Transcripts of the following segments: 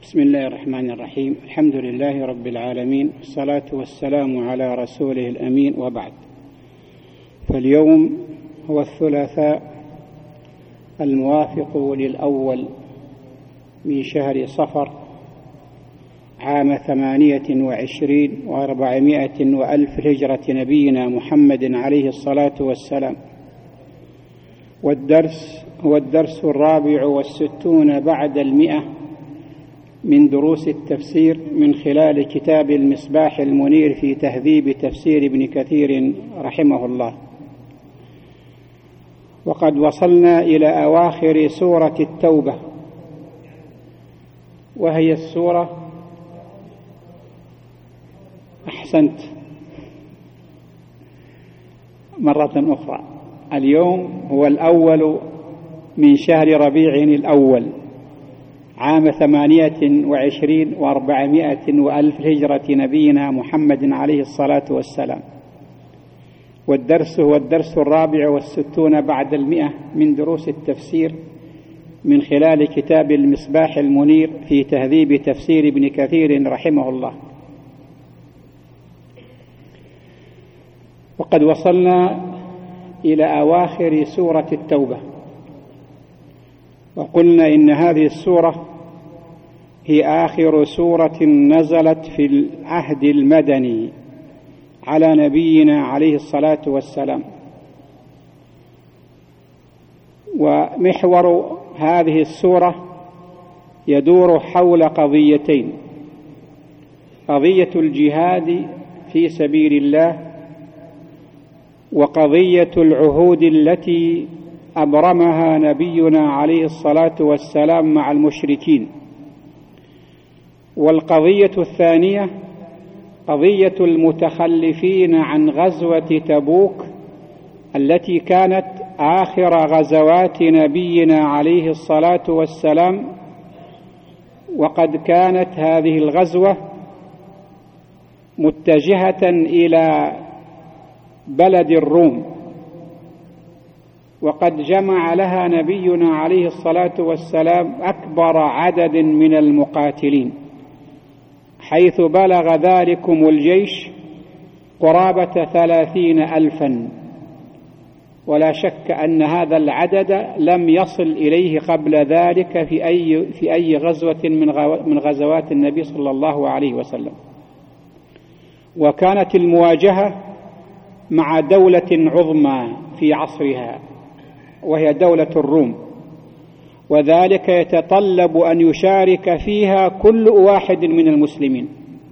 بسم الله الرحمن الرحيم. الحمد لله رب العالمين، والصلاة والسلام على رسوله الأمين، وبعد. فاليوم هو الثلاثاء الموافق للأول من شهر صفر عام 28 و400 وألف هجرة نبينا محمد عليه الصلاة والسلام، والدرس هو الدرس 64 بعد 100 من دروس التفسير من خلال كتاب المصباح المنير في تهذيب تفسير ابن كثير رحمه الله. وقد وصلنا إلى أواخر سورة التوبة، وهي السورة أحسنت مرة أخرى. اليوم هو الأول من شهر ربيع الأول عام 28 و400 وألف هجرة نبينا محمد عليه الصلاة والسلام، والدرس هو الدرس 64 بعد 100 من دروس التفسير من خلال كتاب المصباح المنير في تهذيب تفسير ابن كثير رحمه الله. وقد وصلنا إلى أواخر سورة التوبة، وقلنا إن هذه السورة هي آخر سورة نزلت في العهد المدني على نبينا عليه الصلاة والسلام. ومحور هذه السورة يدور حول قضيتين: قضية الجهاد في سبيل الله، وقضية العهود التي أبرمها نبينا عليه الصلاة والسلام مع المشركين. والقضية الثانية قضية المتخلفين عن غزوة تبوك التي كانت آخر غزوات نبينا عليه الصلاة والسلام، وقد كانت هذه الغزوة متجهة إلى بلد الروم، وقد جمع لها نبينا عليه الصلاة والسلام أكبر عدد من المقاتلين، حيث بلغ ذلكم الجيش قرابة 30,000، ولا شك أن هذا العدد لم يصل إليه قبل ذلك في أي غزوة من غزوات النبي صلى الله عليه وسلم. وكانت المواجهة مع دولة عظمى في عصرها، وهي دولة الروم، وذلك يتطلب أن يشارك فيها كل واحد من المسلمين.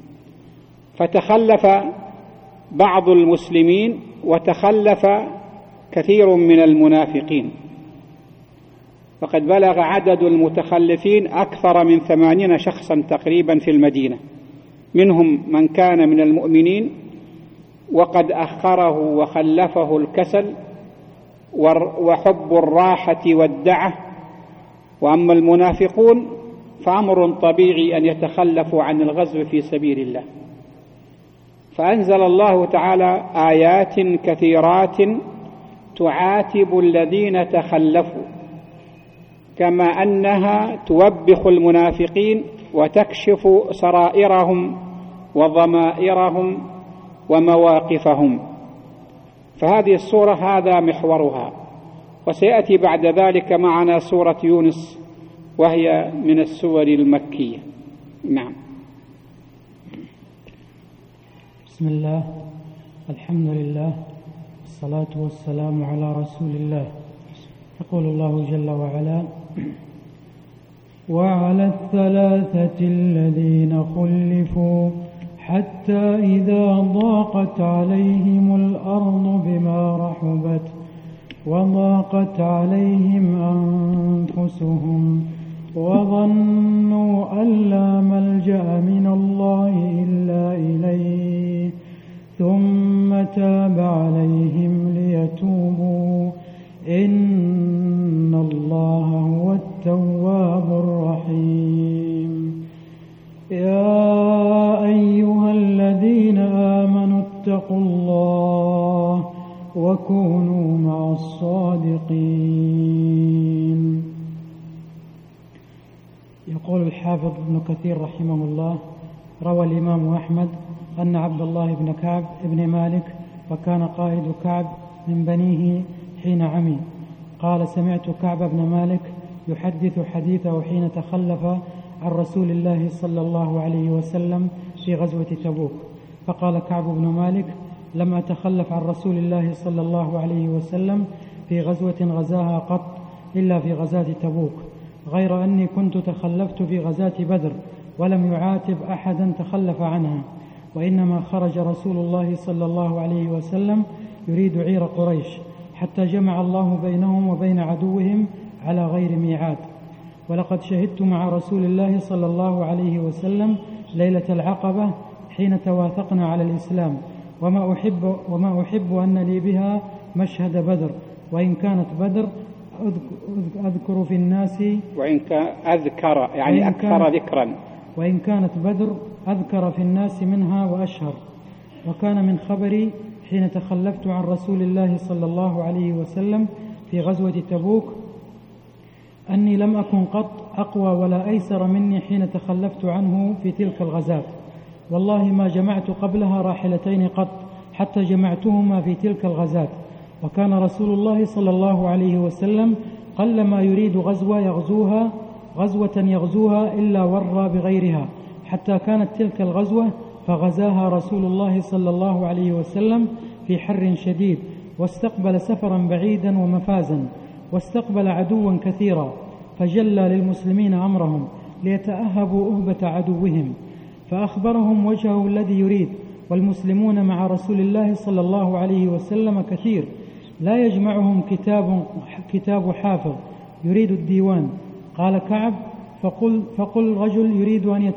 فتخلف بعض المسلمين وتخلف كثير من المنافقين، فقد بلغ عدد المتخلفين أكثر من 80 شخصا تقريبا في المدينة، منهم من كان من المؤمنين وقد أخره وخلفه الكسل وحب الراحة والدعة. وأما المنافقون فأمر طبيعي أن يتخلفوا عن الغزو في سبيل الله. فأنزل الله تعالى آيات كثيرات تعاتب الذين تخلفوا، كما أنها توبخ المنافقين وتكشف سرائرهم وضمائرهم ومواقفهم. فهذه السورة هذا محورها. وسيأتي بعد ذلك معنا سورة يونس، وهي من السور المكية. نعم. بسم الله، الحمد لله، الصلاة والسلام على رسول الله. يقول الله جل وعلا: وعلى الثلاثة الذين خلفوا حتى إذا ضاقت عليهم الأرض بما رحبت وضاقت عليهم أنفسهم وظنوا أن لا ملجأ من الله إلا إليه ثم تاب عليهم ليتوبوا إن الله هو التواب الرحيم. يا أيها الذين آمنوا اتقوا الله وكونوا مع الصادقين. يقول الحافظ الحافظ ابن كثير رحمه الله: روى الإمام أحمد أن عبد الله بن كعب بن مالك، وكان قائد كعب من بنيه حين عمي، قال: سمعت كعب بن مالك يحدث حديثه حين تخلف عن رسول الله صلى الله عليه وسلم في غزوة تبوك، فقال كعب بن مالك: لم أتخلف عن رسول الله صلى الله عليه وسلم في غزوة غزاها قط إلا في غزاة تبوك، غير أني كنت تخلفت في غزاة بدر ولم يعاتب أحدا تخلف عنها، وإنما خرج رسول الله صلى الله عليه وسلم يريد عير قريش، حتى جمع الله بينهم وبين عدوهم على غير ميعاد. ولقد شهدت مع رسول الله صلى الله عليه وسلم ليلة العقبة حين تواثقنا على الإسلام، وما أحب أن لي بها مشهد بدر، وإن كانت بدر أذكر في الناس، وإن كان أذكر يعني أكثر ذكرا، وإن كانت بدر أذكر في الناس منها وأشهر. وكان من خبري حين تخلفت عن رسول الله صلى الله عليه وسلم في غزوة تبوك أني لم أكن قط أقوى ولا أيسر مني حين تخلفت عنه في تلك الغزاة، والله ما جمعت قبلها راحلتين قط حتى جمعتهما في تلك الغزاة. وكان رسول الله صلى الله عليه وسلم قلما يريد غزوة يغزوها إلا ورى بغيرها، حتى كانت تلك الغزوة فغزاها رسول الله صلى الله عليه وسلم في حر شديد، واستقبل سفرا بعيدا ومفازا، واستقبل عدوا كثيرا، فجلى للمسلمين أمرهم ليتأهبوا أهبة عدوهم، فأخبرهم وجهه الذي يريد، والمسلمون مع رسول الله صلى الله عليه وسلم كثير، لا يجمعهم كتاب حافظ يريد الديوان. قال كعب: فقل رجل يريد أن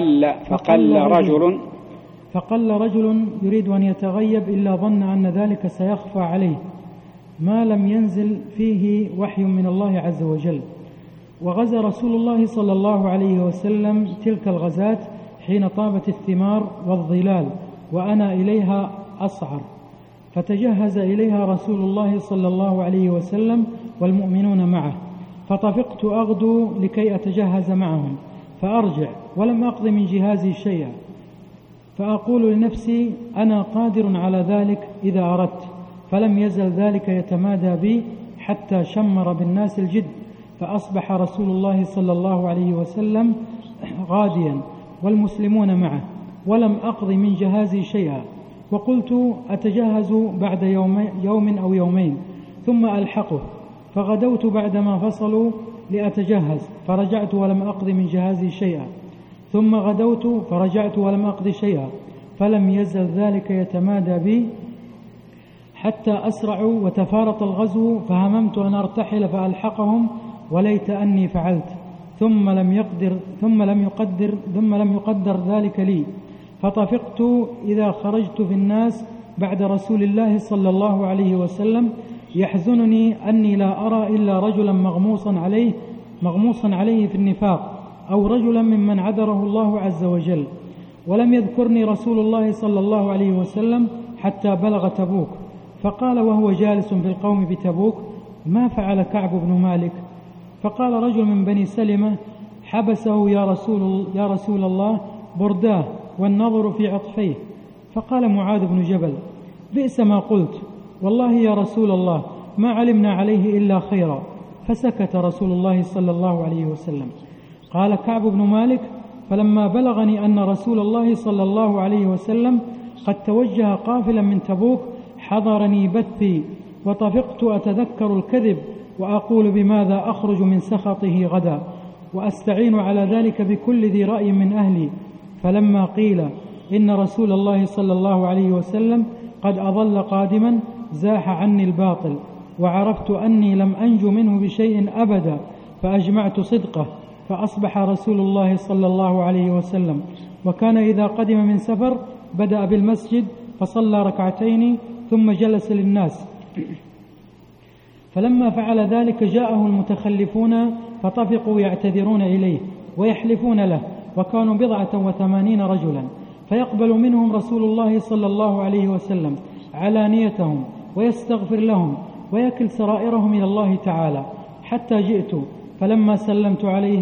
فقل رجل يريد أن يتغيب إلا ظن أن ذلك سيخفى عليه ما لم ينزل فيه وحي من الله عز وجل. وغزا رسول الله صلى الله عليه وسلم تلك الغزاة حين طابت الثمار والظلال، وأنا إليها أصعر، فتجهز إليها رسول الله صلى الله عليه وسلم والمؤمنون معه، فطفقت أغدو لكي أتجهز معهم، فأرجع ولم أقض من جهازي شيئا، فأقول لنفسي: أنا قادر على ذلك إذا أردت، فلم يزل ذلك يتمادى بي حتى شمر بالناس الجد، فأصبح رسول الله صلى الله عليه وسلم غاديا والمسلمون معه، ولم أقض من جهازي شيئا، وقلت أتجهز بعد يوم أو يومين ثم ألحقه، فغدوت بعدما فصلوا لأتجهز، فرجعت ولم أقض من جهازي شيئا، ثم غدوت فرجعت ولم أقض شيئا، فلم يزل ذلك يتمادى بي حتى أسرعوا وتفارط الغزو، فهممت أن أرتحل فألحقهم، وليت أني فعلت، ثم لم يقدر ذلك لي، فطفقت إذا خرجت في الناس بعد رسول الله صلى الله عليه وسلم، يحزنني أني لا أرى إلا رجلا مغموصا عليه في النفاق، أو رجلا ممن عذره الله عز وجل. ولم يذكرني رسول الله صلى الله عليه وسلم حتى بلغ تبوك، فقال وهو جالس في القوم بتبوك: ما فعل كعب بن مالك؟ فقال رجل من بني سلمة: حبسه يا رسول الله برداه والنظر في عطفيه. فقال معاذ بن جبل: بئس ما قلت، والله يا رسول الله ما علمنا عليه إلا خيرا. فسكت رسول الله صلى الله عليه وسلم. قال كعب بن مالك: فلما بلغني أن رسول الله صلى الله عليه وسلم قد توجه قافلا من تبوك حضرني بثي، وطفقت أتذكر الكذب وأقول بماذا أخرج من سخطه غدا، وأستعين على ذلك بكل ذي رأي من أهلي. فلما قيل إن رسول الله صلى الله عليه وسلم قد أظل قادما زاح عني الباطل، وعرفت أني لم أنج منه بشيء أبدا، فأجمعت صدقه، فأصبح رسول الله صلى الله عليه وسلم، وكان إذا قدم من سفر بدأ بالمسجد فصلى ركعتين ثم جلس للناس. فلما فعل ذلك جاءه المتخلفون فطفقوا يعتذرون إليه ويحلفون له، وكانوا 87 رجلا، فيقبل منهم رسول الله صلى الله عليه وسلم علانيتهم ويستغفر لهم ويكل سرائرهم إلى الله تعالى، حتى جئت، فلما سلمت عليه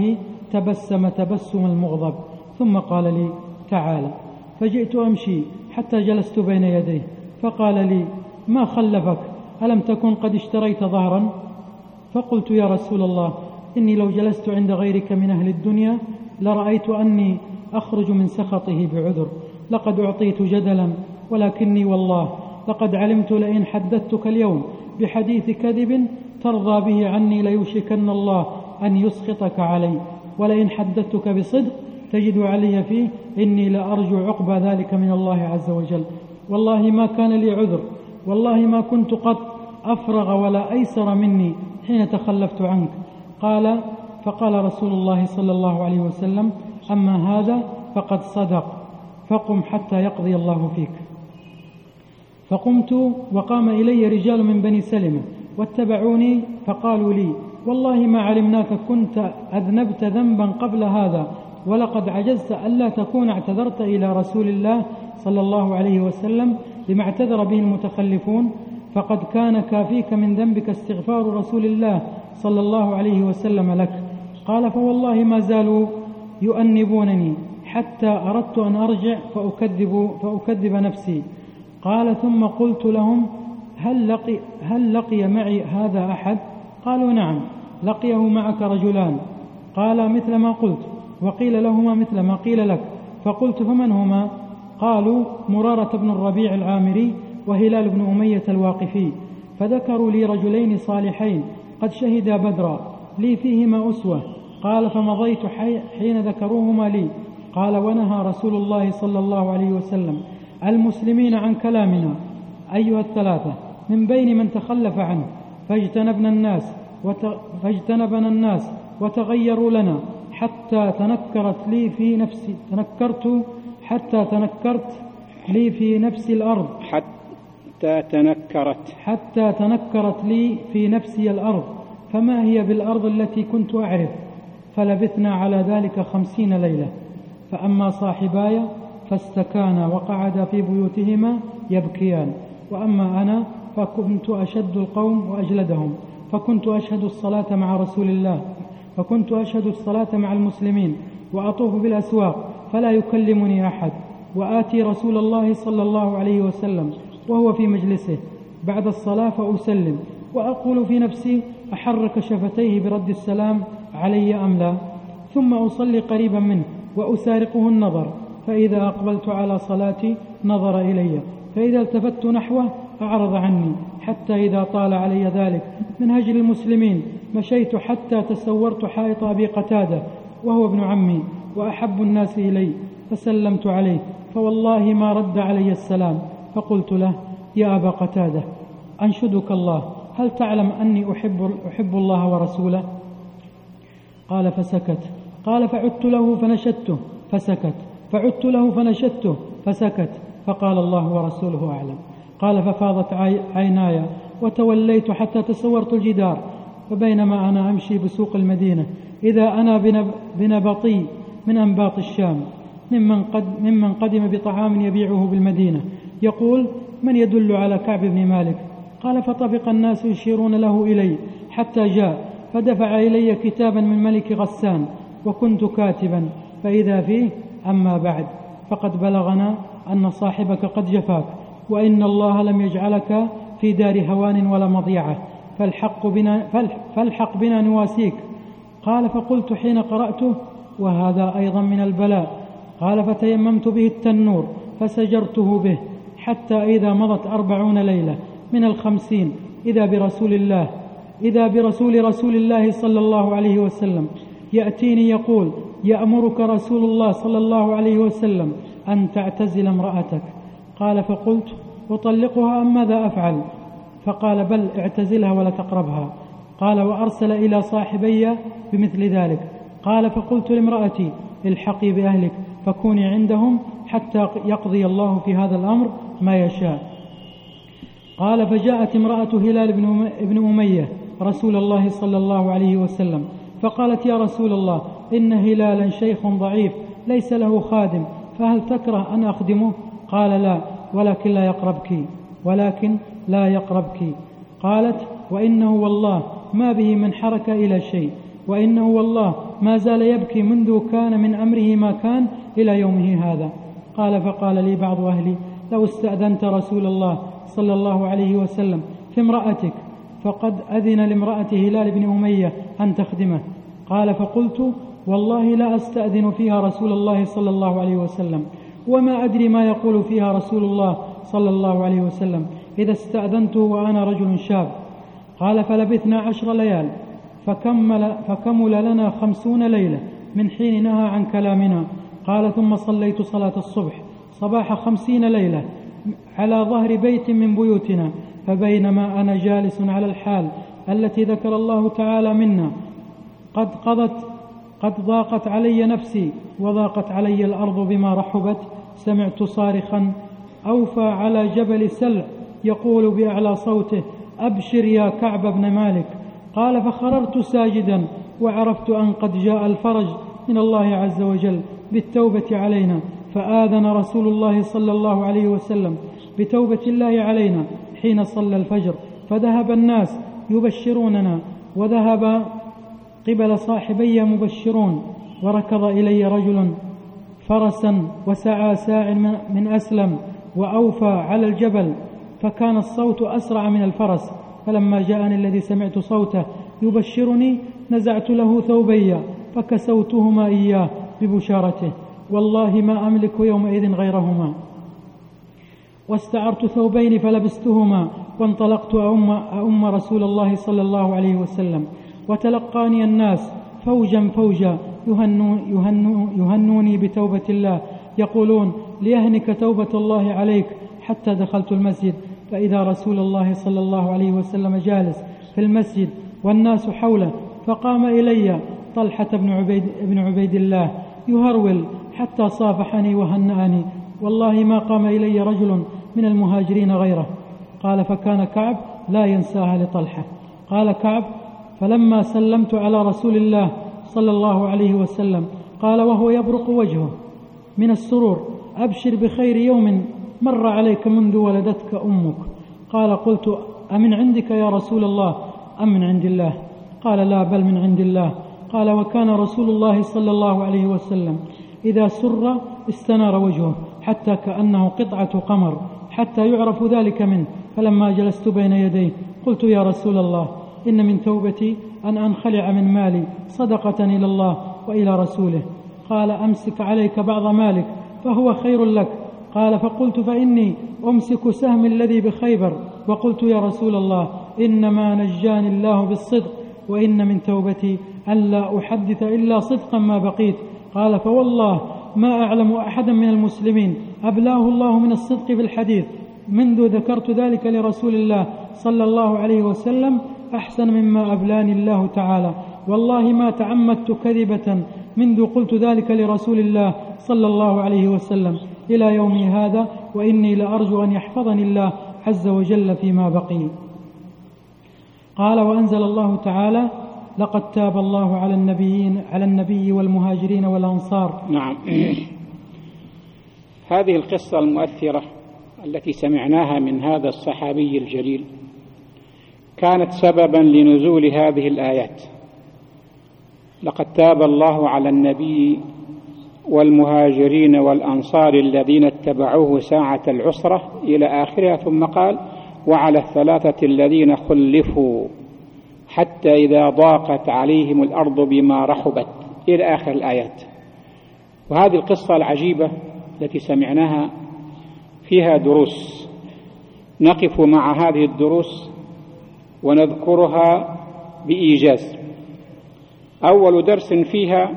تبسم تبسم المغضب ثم قال لي: تعال. فجئت أمشي حتى جلست بين يديه فقال لي: ما خلفك؟ ألم تكن قد اشتريت ظهرا؟ فقلت: يا رسول الله، إني لو جلست عند غيرك من أهل الدنيا لرأيت أني أخرج من سخطه بعذر، لقد أعطيت جدلا، ولكني والله لقد علمت لئن حدثتك اليوم بحديث كذب ترضى به عني ليوشكن الله أن يسخطك علي، ولئن حدثتك بصدق تجد علي فيه إني لأرجو عقبى ذلك من الله عز وجل. والله ما كان لي عذر، والله ما كنت قط أفرغ ولا أيسر مني حين تخلفت عنك. فقال رسول الله صلى الله عليه وسلم: أما هذا فقد صدق، فقم حتى يقضي الله فيك. فقمت وقام إلي رجال من بني سلمة واتبعوني فقالوا لي: والله ما علمناك كنت أذنبت ذنبا قبل هذا، ولقد عجزت ألا تكون اعتذرت إلى رسول الله صلى الله عليه وسلم لما اعتذر به المتخلفون، فقد كان كافيك من ذنبك استغفار رسول الله صلى الله عليه وسلم لك. قال: فوالله ما زالوا يؤنبونني حتى أردت أن أرجع فأكذب نفسي. قال: ثم قلت لهم: هل لقي معي هذا أحد؟ قالوا: نعم، لقيه معك رجلان. قال: مثل ما قلت. وقيل لهما مثل ما قيل لك. فقلت: فمن هما؟ قالوا: مرارة بن الربيع العامري وهلال بن أمية الواقفي. فذكروا لي رجلين صالحين قد شهدا بدرا لي فيهما أسوة. قال: فمضيت حين ذكروهما لي. قال: ونهى رسول الله صلى الله عليه وسلم المسلمين عن كلامنا أيها الثلاثة من بين من تخلف عنه فاجتنبنا الناس وتغيروا لنا حتى تنكرت لي في نفسي الأرض حتى تنكرت لي في نفسي الأرض، فما هي بالأرض التي كنت أعرف؟ فلبثنا على ذلك 50 ليلة. فأما صاحباي فاستكانا وقعدا في بيوتهما يبكيان، وأما أنا فكنت أشد القوم وأجلدهم، فكنت أشهد الصلاة مع المسلمين، وأطوف بالأسواق فلا يكلمني أحد، وآتي رسول الله صلى الله عليه وسلم وهو في مجلسه بعد الصلاة فأسلم، وأقول في نفسي: أحرك شفتيه برد السلام علي أم لا؟ ثم أصلي قريبا منه وأسارقه النظر، فإذا أقبلت على صلاتي نظر إلي، فإذا التفت نحوه أعرض عني، حتى إذا طال علي ذلك من هجر المسلمين مشيت حتى تسورت حائط أبي قتادة وهو ابن عمي وأحب الناس إلي، فسلمت عليه، فوالله ما رد علي السلام. فقلت له: يا أبا قتادة، أنشدك الله، هل تعلم أني أحب الله ورسوله؟ قال: فسكت. قال: فعدت له فنشدته فسكت، فعدت له فنشدته فسكت، فقال: الله ورسوله أعلم. قال: ففاضت عيناي وتوليت حتى تسورت الجدار، فبينما أنا أمشي بسوق المدينة إذا أنا بنبطي من أنباط الشام ممن قدم بطعام يبيعه بالمدينة يقول: من يدل على كعب بن مالك؟ قال: فطبق الناس يشيرون له إلي حتى جاء، فدفع إلي كتابا من ملك غسان، وكنت كاتبا، فإذا فيه: أما بعد، فقد بلغنا أن صاحبك قد جفاك، وإن الله لم يجعلك في دار هوان ولا مضيعة، فالحق بنا نواسيك. قال: فقلت حين قرأته: وهذا أيضا من البلاء. قال: فتيممت به التنور فسجرته به، حتى إذا مضت 40 ليلة من 50 إذا برسول رسول الله صلى الله عليه وسلم يأتيني يقول: يأمرك رسول الله صلى الله عليه وسلم أن تعتزل امرأتك. قال: فقلت: أطلقها أم ماذا أفعل؟ فقال: بل اعتزلها ولا تقربها. قال: وأرسل إلى صاحبي بمثل ذلك. قال: فقلت لامرأتي: الحقي بأهلك فكوني عندهم حتى يقضي الله في هذا الأمر ما يشاء. قال: فجاءت امرأة هلال بن أمية رسول الله صلى الله عليه وسلم فقالت: يا رسول الله، إن هلالا شيخ ضعيف ليس له خادم، فهل تكره أن أخدمه؟ قال: لا، ولكن لا يقربك. قالت: وإنه والله ما به من حركة إلى شيء، وإنه والله ما زال يبكي منذ كان من أمره ما كان إلى يومه هذا. قال فقال لي بعض أهلي لو استأذنت رسول الله صلى الله عليه وسلم في امرأتك فقد أذن لامرأة هلال بن أمية أن تخدمه. قال فقلت والله لا أستأذن فيها رسول الله صلى الله عليه وسلم، وما أدري ما يقول فيها رسول الله صلى الله عليه وسلم إذا استأذنته وأنا رجل شاب. قال فلبثنا 10 ليال فكمل لنا 50 ليلة من حين نهى عن كلامنا. قال ثم صليت صلاة الصبح صباح 50 ليلة على ظهر بيت من بيوتنا، فبينما أنا جالس على الحال التي ذكر الله تعالى منا قد ضاقت علي نفسي وضاقت علي الأرض بما رحبت، سمعت صارخا أوفى على جبل سلع يقول بأعلى صوته أبشر يا كعب بن مالك. قال فخررت ساجدا وعرفت أن قد جاء الفرج من الله عز وجل بالتوبة علينا، فآذن رسول الله صلى الله عليه وسلم بتوبة الله علينا حين صلى الفجر، فذهب الناس يبشروننا وذهب قبل صاحبي مبشرون، وركض إلي رجل فرسا وسعى ساع من أسلم وأوفى على الجبل، فكان الصوت أسرع من الفرس، فلما جاءني الذي سمعت صوته يبشرني نزعت له ثوبي فكسوتهما إياه ببشارته، والله ما أملك يومئذ غيرهما، واستعرت ثوبين فلبستهما وانطلقت أؤم رسول الله صلى الله عليه وسلم، وتلقاني الناس فوجا فوجا يهنوني بتوبة الله يقولون ليهنك توبة الله عليك، حتى دخلت المسجد فإذا رسول الله صلى الله عليه وسلم جالس في المسجد والناس حوله، فقام إلي طلحة بن عبيد الله يهرول حتى صافحني وهنأني، والله ما قام إلي رجل من المهاجرين غيره. قال فكان كعب لا ينساها لطلحة. قال كعب فلما سلمت على رسول الله صلى الله عليه وسلم قال وهو يبرق وجهه من السرور أبشر بخير يوم مر عليك منذ ولدتك أمك. قال قلت أمن عندك يا رسول الله أم من عند الله؟ قال لا بل من عند الله. قال وكان رسول الله صلى الله عليه وسلم إذا سر استنار وجهه حتى كأنه قطعة قمر حتى يعرف ذلك منه، فلما جلست بين يديه قلت يا رسول الله إن من توبتي أن أنخلع من مالي صدقة إلى الله وإلى رسوله. قال أمسك عليك بعض مالك فهو خير لك. قال فقلت فإني أمسك سهم الذي بخيبر، وقلت يا رسول الله إنما نجاني الله بالصدق، وإن من توبتي أن لا أحدث إلا صدقا ما بقيت. قال فوالله ما أعلم أحدا من المسلمين أبلاه الله من الصدق في الحديث منذ ذكرت ذلك لرسول الله صلى الله عليه وسلم أحسن مما أبلاني الله تعالى، والله ما تعمدت كذبة منذ قلت ذلك لرسول الله صلى الله عليه وسلم إلى يومي هذا، وإني لأرجو أن يحفظني الله عز وجل فيما بقي. قال وأنزل الله تعالى لقد تاب الله على النبي والمهاجرين والأنصار. نعم. هذه القصة المؤثرة التي سمعناها من هذا الصحابي الجليل كانت سببا لنزول هذه الآيات: لقد تاب الله على النبي والمهاجرين والأنصار الذين اتبعوه ساعة العسرة إلى آخرها، ثم قال وعلى الثلاثة الذين خلفوا حتى إذا ضاقت عليهم الأرض بما رحبت إلى آخر الآيات. وهذه القصة العجيبة التي سمعناها فيها دروس، نقف مع هذه الدروس ونذكرها بإيجاز. أول درس فيها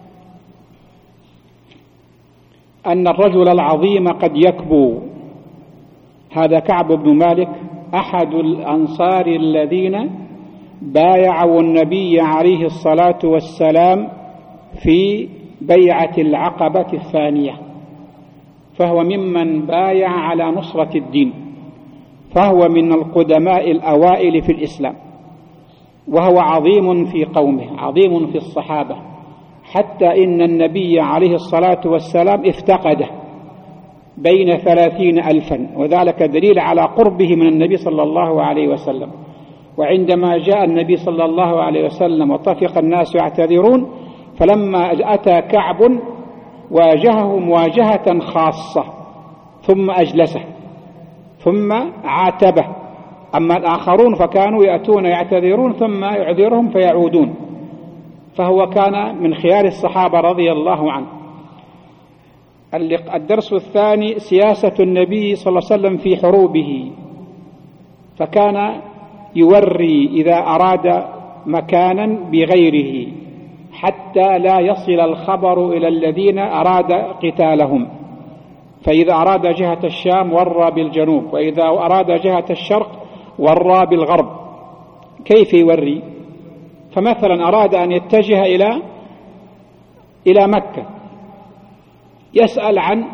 أن الرجل العظيم قد يكبو. هذا كعب بن مالك أحد الأنصار الذين بايعوا النبي عليه الصلاة والسلام في بيعة العقبة الثانية، فهو ممن بايع على نصرة الدين، فهو من القدماء الأوائل في الإسلام، وهو عظيم في قومه، عظيم في الصحابة، حتى إن النبي عليه الصلاة والسلام افتقده بين 30,000، وذلك دليل على قربه من النبي صلى الله عليه وسلم. وعندما جاء النبي صلى الله عليه وسلم وطفق الناس يعتذرون فلما أتى كعب واجهه مواجهة خاصة ثم أجلسه ثم عاتبه. أما الآخرون فكانوا يأتون يعتذرون ثم يعذرهم فيعودون، فهو كان من خيار الصحابة رضي الله عنه. الدرس الثاني سياسة النبي صلى الله عليه وسلم في حروبه، فكان يوري إذا أراد مكانا بغيره حتى لا يصل الخبر إلى الذين أراد قتالهم، فإذا أراد جهة الشام ورى بالجنوب، وإذا أراد جهة الشرق ورى بالغرب. كيف يوري؟ فمثلا أراد أن يتجه إلى مكة، يسأل عن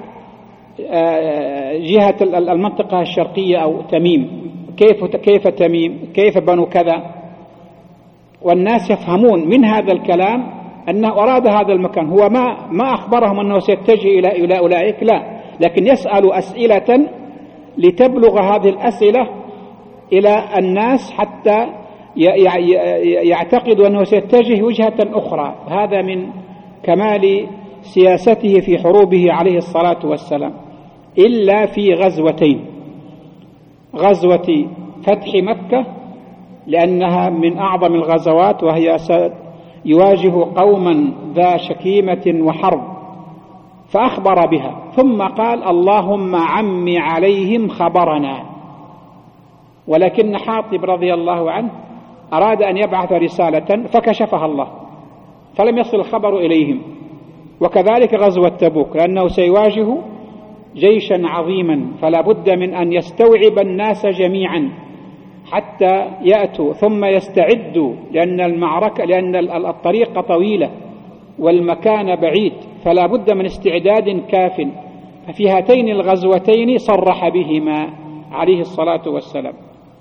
جهة المنطقة الشرقية أو تميم، كيف تميم، كيف بنو كذا، والناس يفهمون من هذا الكلام أنه أراد هذا المكان. هو ما أخبرهم أنه سيتجه إلى أولئك، لا، لكن يسأل أسئلة لتبلغ هذه الأسئلة إلى الناس حتى يعتقدوا أنه سيتجه وجهة أخرى. هذا من كمال سياسته في حروبه عليه الصلاة والسلام، إلا في غزوتين: غزوة فتح مكة لأنها من أعظم الغزوات، وهي يواجه قوما ذا شكيمة وحرب، فأخبر بها، ثم قال: اللهم عم عليهم خبرنا. ولكن حاطب رضي الله عنه أراد أن يبعث رسالة فكشفها الله، فلم يصل الخبر إليهم. وكذلك غزوة تبوك، لأنه سيواجه جيشا عظيما، فلا بد من أن يستوعب الناس جميعا حتى يأتوا ثم يستعدوا، لأن الطريق طويلة والمكان بعيد، فلا بد من استعداد كاف. ففي هاتين الغزوتين صرح بهما عليه الصلاة والسلام.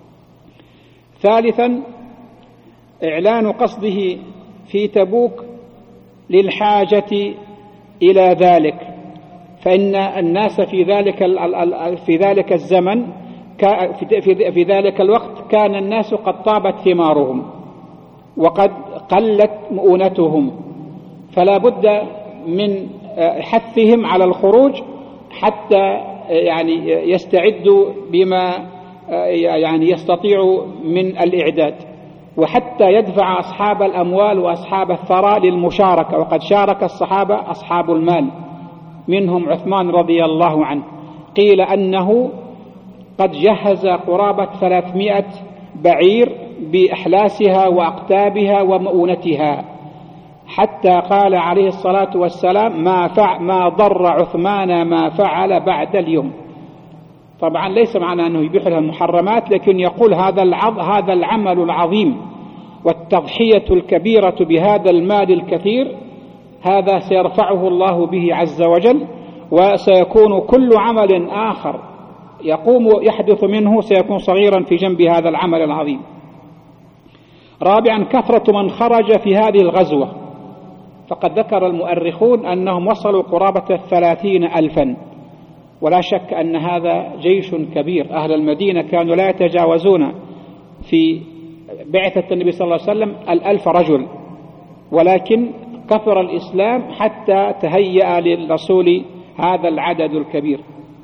ثالثا إعلان قصده في تبوك للحاجة إلى ذلك، فإن الناس في ذلك الزمن في ذلك الوقت كان الناس قد طابت ثمارهم وقد قلت مؤونتهم، فلا بد من حثهم على الخروج حتى يستعدوا بما يستطيعوا من الإعداد، وحتى يدفع أصحاب الأموال وأصحاب الثراء للمشاركة. وقد شارك الصحابة أصحاب المال، منهم عثمان رضي الله عنه، قيل أنه قد جهز قرابة 300 بعير بأحلاسها وأقتابها ومؤونتها، حتى قال عليه الصلاة والسلام: ما ضر عثمان ما فعل بعد اليوم. طبعا ليس معنى أنه يبيح لها المحرمات، لكن يقول هذا العمل العظيم والتضحية الكبيرة بهذا المال الكثير، هذا سيرفعه الله به عز وجل، وسيكون كل عمل آخر يحدث منه سيكون صغيرا في جنب هذا العمل العظيم. رابعا كثرة من خرج في هذه الغزوة، فقد ذكر المؤرخون أنهم وصلوا قرابة 30,000، ولا شك أن هذا جيش كبير. أهل المدينة كانوا لا يتجاوزون في بعثة النبي صلى الله عليه وسلم 1000 رجل، ولكن كثر الإسلام حتى تهيأ للرسول هذا العدد الكبير.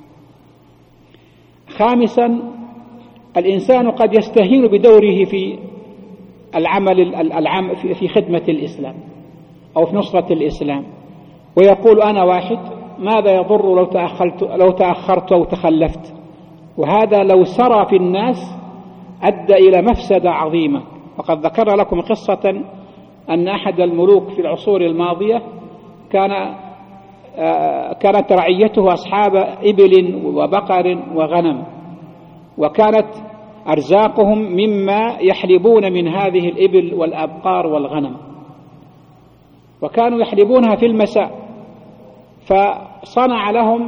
خامسا الإنسان قد يستهين بدوره في العمل في خدمة الإسلام أو في نصرة الإسلام، ويقول: أنا واحد، ماذا يضر لو تأخرت أو تخلفت؟ وهذا لو سرى في الناس أدى إلى مفسدة عظيمة. وقد ذكر لكم قصة أن أحد الملوك في العصور الماضية كانت رعيته أصحاب إبل وبقر وغنم، وكانت أرزاقهم مما يحلبون من هذه الإبل والأبقار والغنم، وكانوا يحلبونها في المساء، فصنع لهم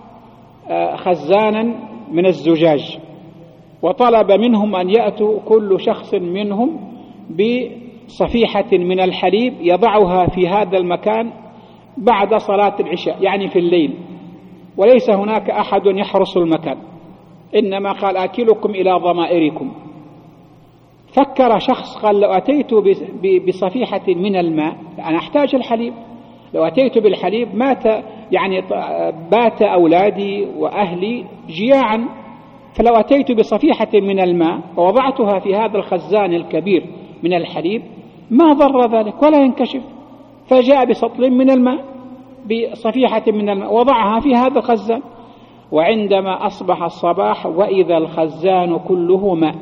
خزانا من الزجاج، وطلب منهم أن يأتوا كل شخص منهم بصفيحة من الحليب يضعها في هذا المكان بعد صلاة العشاء، يعني في الليل، وليس هناك أحد يحرس المكان، إنما قال: آكلكم إلى ضمائركم. فكر شخص قال لو أتيت بصفيحة من الماء أنا أحتاج الحليب، لو أتيت بالحليب بات أولادي وأهلي جياعا، فلو أتيت بصفيحة من الماء ووضعتها في هذا الخزان الكبير من الحليب ما ضر ذلك ولا ينكشف. فجاء بسطل من الماء، بصفيحة من الماء، وضعها في هذا الخزان، وعندما أصبح الصباح وإذا الخزان كله ماء.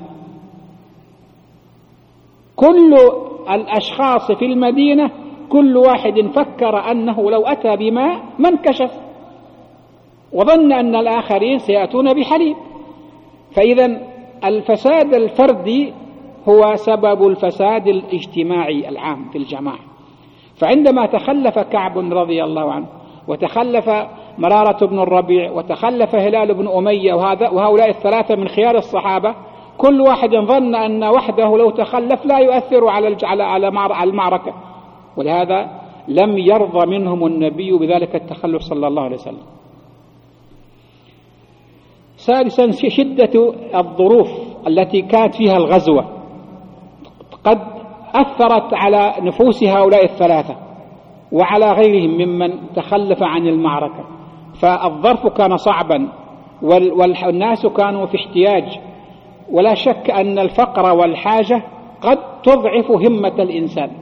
كل الأشخاص في المدينة كل واحد فكر أنه لو أتى بماء ما انكشف، وظن أن الآخرين سيأتون بحليب. فإذا الفساد الفردي هو سبب الفساد الاجتماعي العام في الجماعة. فعندما تخلف كعب رضي الله عنه، وتخلف مرارة بن الربيع، وتخلف هلال بن أمية، وهؤلاء الثلاثة من خيار الصحابة، كل واحد ظن أن وحده لو تخلف لا يؤثر على المعركة، ولهذا لم يرضى منهم النبي بذلك التخلف صلى الله عليه وسلم. سادسا شدة الظروف التي كانت فيها الغزوة قد أثرت على نفوس هؤلاء الثلاثة وعلى غيرهم ممن تخلف عن المعركة، فالظرف كان صعبا والناس كانوا في احتياج، ولا شك أن الفقر والحاجة قد تضعف همة الإنسان.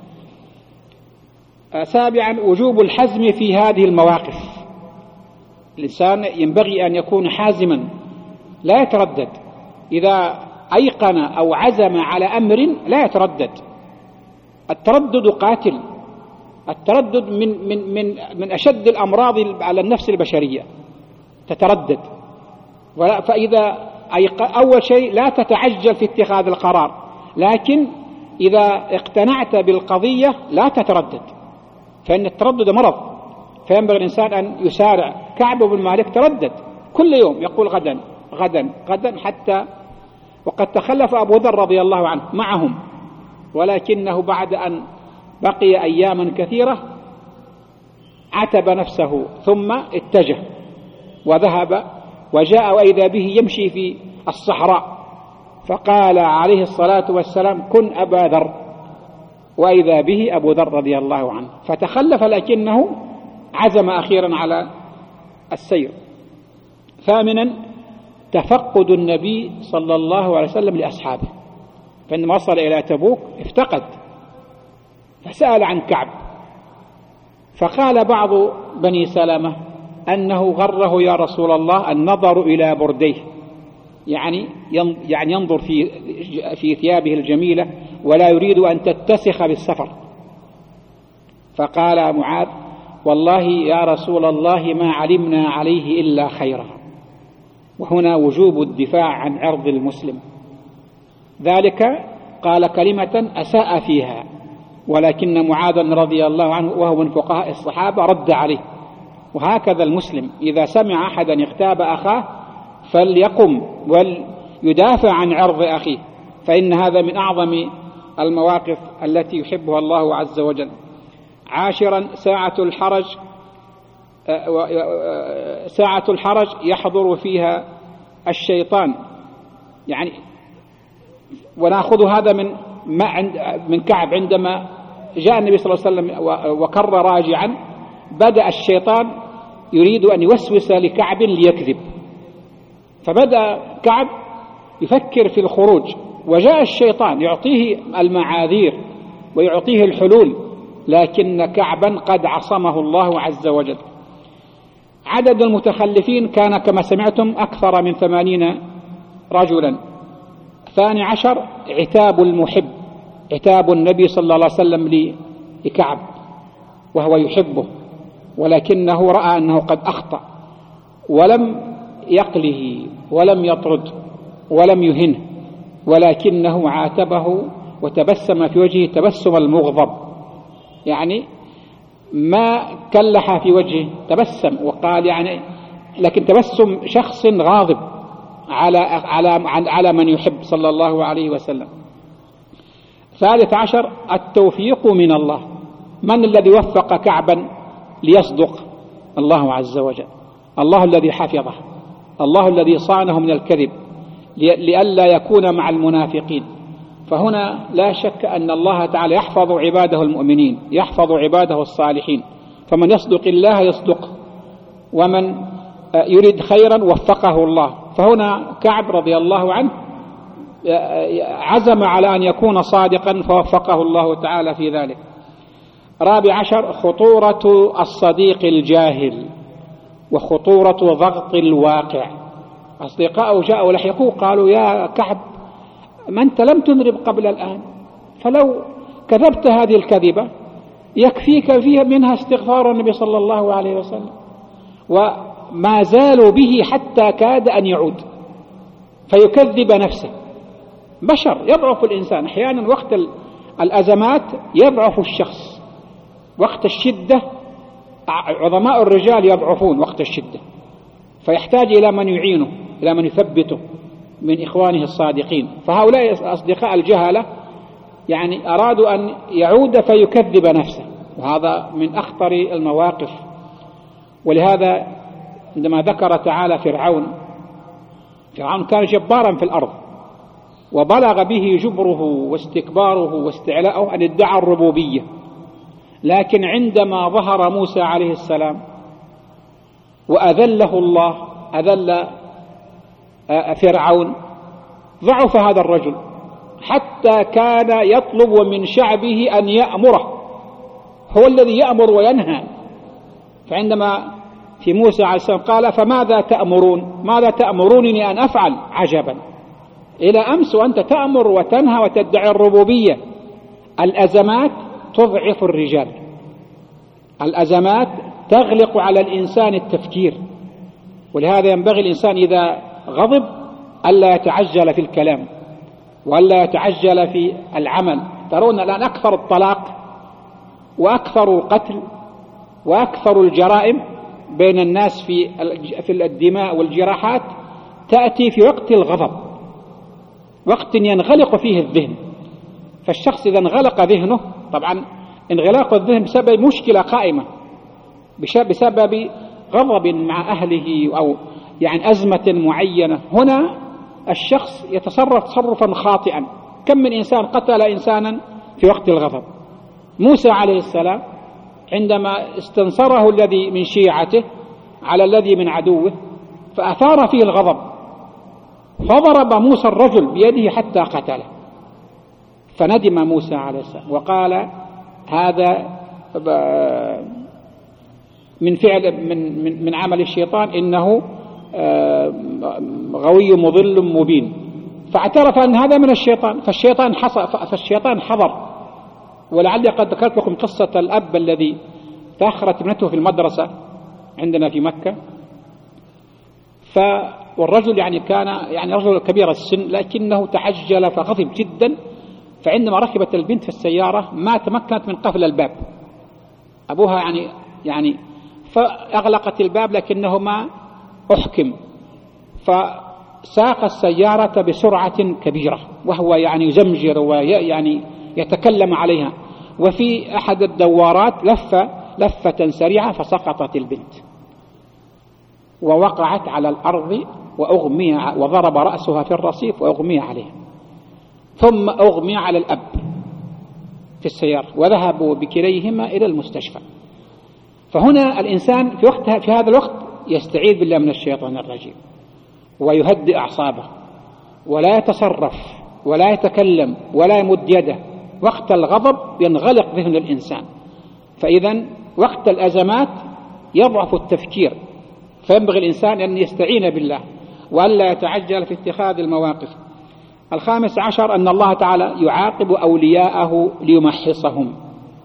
سابعا وجوب الحزم في هذه المواقف. الإنسان ينبغي أن يكون حازما لا يتردد، إذا أيقن أو عزم على أمر لا يتردد. التردد قاتل، التردد من أشد الأمراض على النفس البشرية، تتردد. فإذا أول شيء لا تتعجل في اتخاذ القرار، لكن إذا اقتنعت بالقضية لا تتردد، فإن التردد مرض، فينبغي الإنسان أن يسارع. كعب بن مالك تردد كل يوم، يقول غدا غدا غدا، حتى وقد تخلف أبو ذر رضي الله عنه معهم، ولكنه بعد أن بقي أياما كثيرة عتب نفسه ثم اتجه وذهب، وجاء وإذا به يمشي في الصحراء، فقال عليه الصلاة والسلام كن أبا ذر، وإذا به أبو ذر رضي الله عنه، فتخلف لكنه عزم أخيرا على السير. ثامنا تفقد النبي صلى الله عليه وسلم لأصحابه، فإنما وصل إلى تبوك افتقد، فسأل عن كعب، فقال بعض بني سلمة أنه غره يا رسول الله النظر إلى برديه، يعني ينظر في ثيابه الجميلة ولا يريد أن تتسخ بالسفر. فقال معاذ والله يا رسول الله ما علمنا عليه إلا خيرا، وهنا وجوب الدفاع عن عرض المسلم. ذلك قال كلمة أساء فيها، ولكن معاذ رضي الله عنه وهو من فقهاء الصحابة رد عليه. وهكذا المسلم إذا سمع أحدا يغتاب أخاه فليقم وليدافع عن عرض أخيه، فإن هذا من أعظم المواقف التي يحبها الله عز وجل. عاشرا ساعة الحرج يحضر فيها الشيطان، يعني ونأخذ هذا من كعب عندما جاء النبي صلى الله عليه وسلم وكر راجعا، بدأ الشيطان يريد أن يوسوس لكعب ليكذب، فبدأ كعب يفكر في الخروج، وجاء الشيطان يعطيه المعاذير ويعطيه الحلول، لكن كعبا قد عصمه الله عز وجل. عدد المتخلفين كان كما سمعتم أكثر من 80 رجلا. 12 عتاب المحب، عتاب النبي صلى الله عليه وسلم لكعب وهو يحبه، ولكنه رأى أنه قد أخطأ ولم يقله ولم يطرد ولم يهنه، ولكنه عاتبه وتبسم في وجهه تبسم المغضب، يعني ما كلح في وجهه، تبسم وقال يعني، لكن تبسم شخص غاضب على من يحب صلى الله عليه وسلم. 13 التوفيق من الله. من الذي وفق كعبا ليصدق؟ الله عز وجل، الله الذي حفظه، الله الذي صانه من الكذب لئلا يكون مع المنافقين، فهنا لا شك أن الله تعالى يحفظ عباده المؤمنين، يحفظ عباده الصالحين، فمن يصدق الله يصدقه، ومن يريد خيرا وفقه الله. فهنا كعب رضي الله عنه عزم على أن يكون صادقا فوفقه الله تعالى في ذلك. 14 خطورة الصديق الجاهل وخطورة ضغط الواقع. أصدقاءه جاءوا لحقوه قالوا يا كعب ما أنت لم تنرب قبل الآن، فلو كذبت هذه الكذبة يكفيك فيها منها استغفار النبي صلى الله عليه وسلم. وما زالوا به حتى كاد أن يعود فيكذب نفسه. بشر، يضعف الإنسان أحيانا وقت الأزمات، يضعف الشخص وقت الشدة. عظماء الرجال يضعفون وقت الشدة، فيحتاج إلى من يعينه، إلى من يثبته من إخوانه الصادقين. فهؤلاء أصدقاء الجهلة يعني أرادوا أن يعود فيكذب نفسه، وهذا من أخطر المواقف. ولهذا عندما ذكر تعالى فرعون كان جبارا في الأرض، وبلغ به جبره واستكباره واستعلاؤه أن ادعى الربوبية، لكن عندما ظهر موسى عليه السلام وأذله الله، أذل فرعون، ضعف هذا الرجل حتى كان يطلب من شعبه أن يأمره، هو الذي يأمر وينهى. فعندما في موسى عليه السلام قال فماذا تأمرون؟ ماذا تأمرونني أن أفعل؟ عجبا، إلى أمس وأنت تأمر وتنهى وتدعي الربوبية. الأزمات تضعف الرجال، الأزمات تغلق على الإنسان التفكير. ولهذا ينبغي الإنسان إذا غضب ألا يتعجل في الكلام وألا يتعجل في العمل. ترون الآن أكثر الطلاق وأكثر القتل وأكثر الجرائم بين الناس في الدماء والجراحات تأتي في وقت الغضب، وقت ينغلق فيه الذهن. فالشخص إذا انغلق ذهنه، طبعا انغلاق الذهن بسبب مشكلة قائمة، بسبب غضب مع أهله أو يعني أزمة معينة، هنا الشخص يتصرف تصرفا خاطئا. كم من إنسان قتل إنسانا في وقت الغضب. موسى عليه السلام عندما استنصره الذي من شيعته على الذي من عدوه فأثار فيه الغضب، فضرب موسى الرجل بيده حتى قتله، فندم موسى عليه السلام وقال هذا من فعل من عمل الشيطان، إنه غوي مضل مبين. فاعترف أن هذا من الشيطان، فالشيطان حضر. ولعلي قد ذكرت لكم قصة الأب الذي تأخرت ابنته في المدرسة عندنا في مكة، والرجل يعني كان يعني رجل كبير السن لكنه تعجل فغضب جدا. فعندما ركبت البنت في السيارة ما تمكنت من قفل الباب، أبوها يعني فأغلقت الباب لكنه ما أحكم، فساق السيارة بسرعة كبيرة وهو يعني يزمجر ويعني يتكلم عليها، وفي أحد الدوارات لفة سريعة فسقطت البنت ووقعت على الأرض وأغمي، وضرب رأسها في الرصيف وأغمي عليها، ثم أغمي على الأب في السيارة، وذهبوا بكليهما إلى المستشفى. فهنا الإنسان في هذا الوقت يستعيذ بالله من الشيطان الرجيم ويهدئ أعصابه، ولا يتصرف ولا يتكلم ولا يمد يده. وقت الغضب ينغلق ذهن الإنسان، فإذا وقت الأزمات يضعف التفكير، فينبغي الإنسان أن يستعين بالله وألا يتعجل في اتخاذ المواقف. 15 أن الله تعالى يعاقب أولياءه ليمحصهم.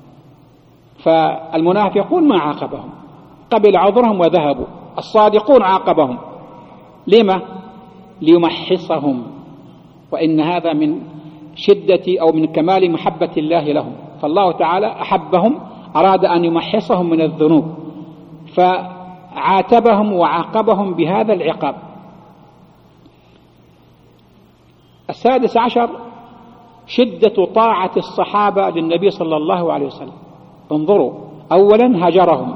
فالمنافقون ما عاقبهم، قبل عذرهم وذهبوا. الصادقون عاقبهم، لما؟ ليمحصهم، وإن هذا من شدة أو من كمال محبة الله لهم. فالله تعالى أحبهم، أراد أن يمحصهم من الذنوب فعاتبهم وعاقبهم بهذا العقاب. 16 شدة طاعة الصحابة للنبي صلى الله عليه وسلم. انظروا، أولا هجرهم،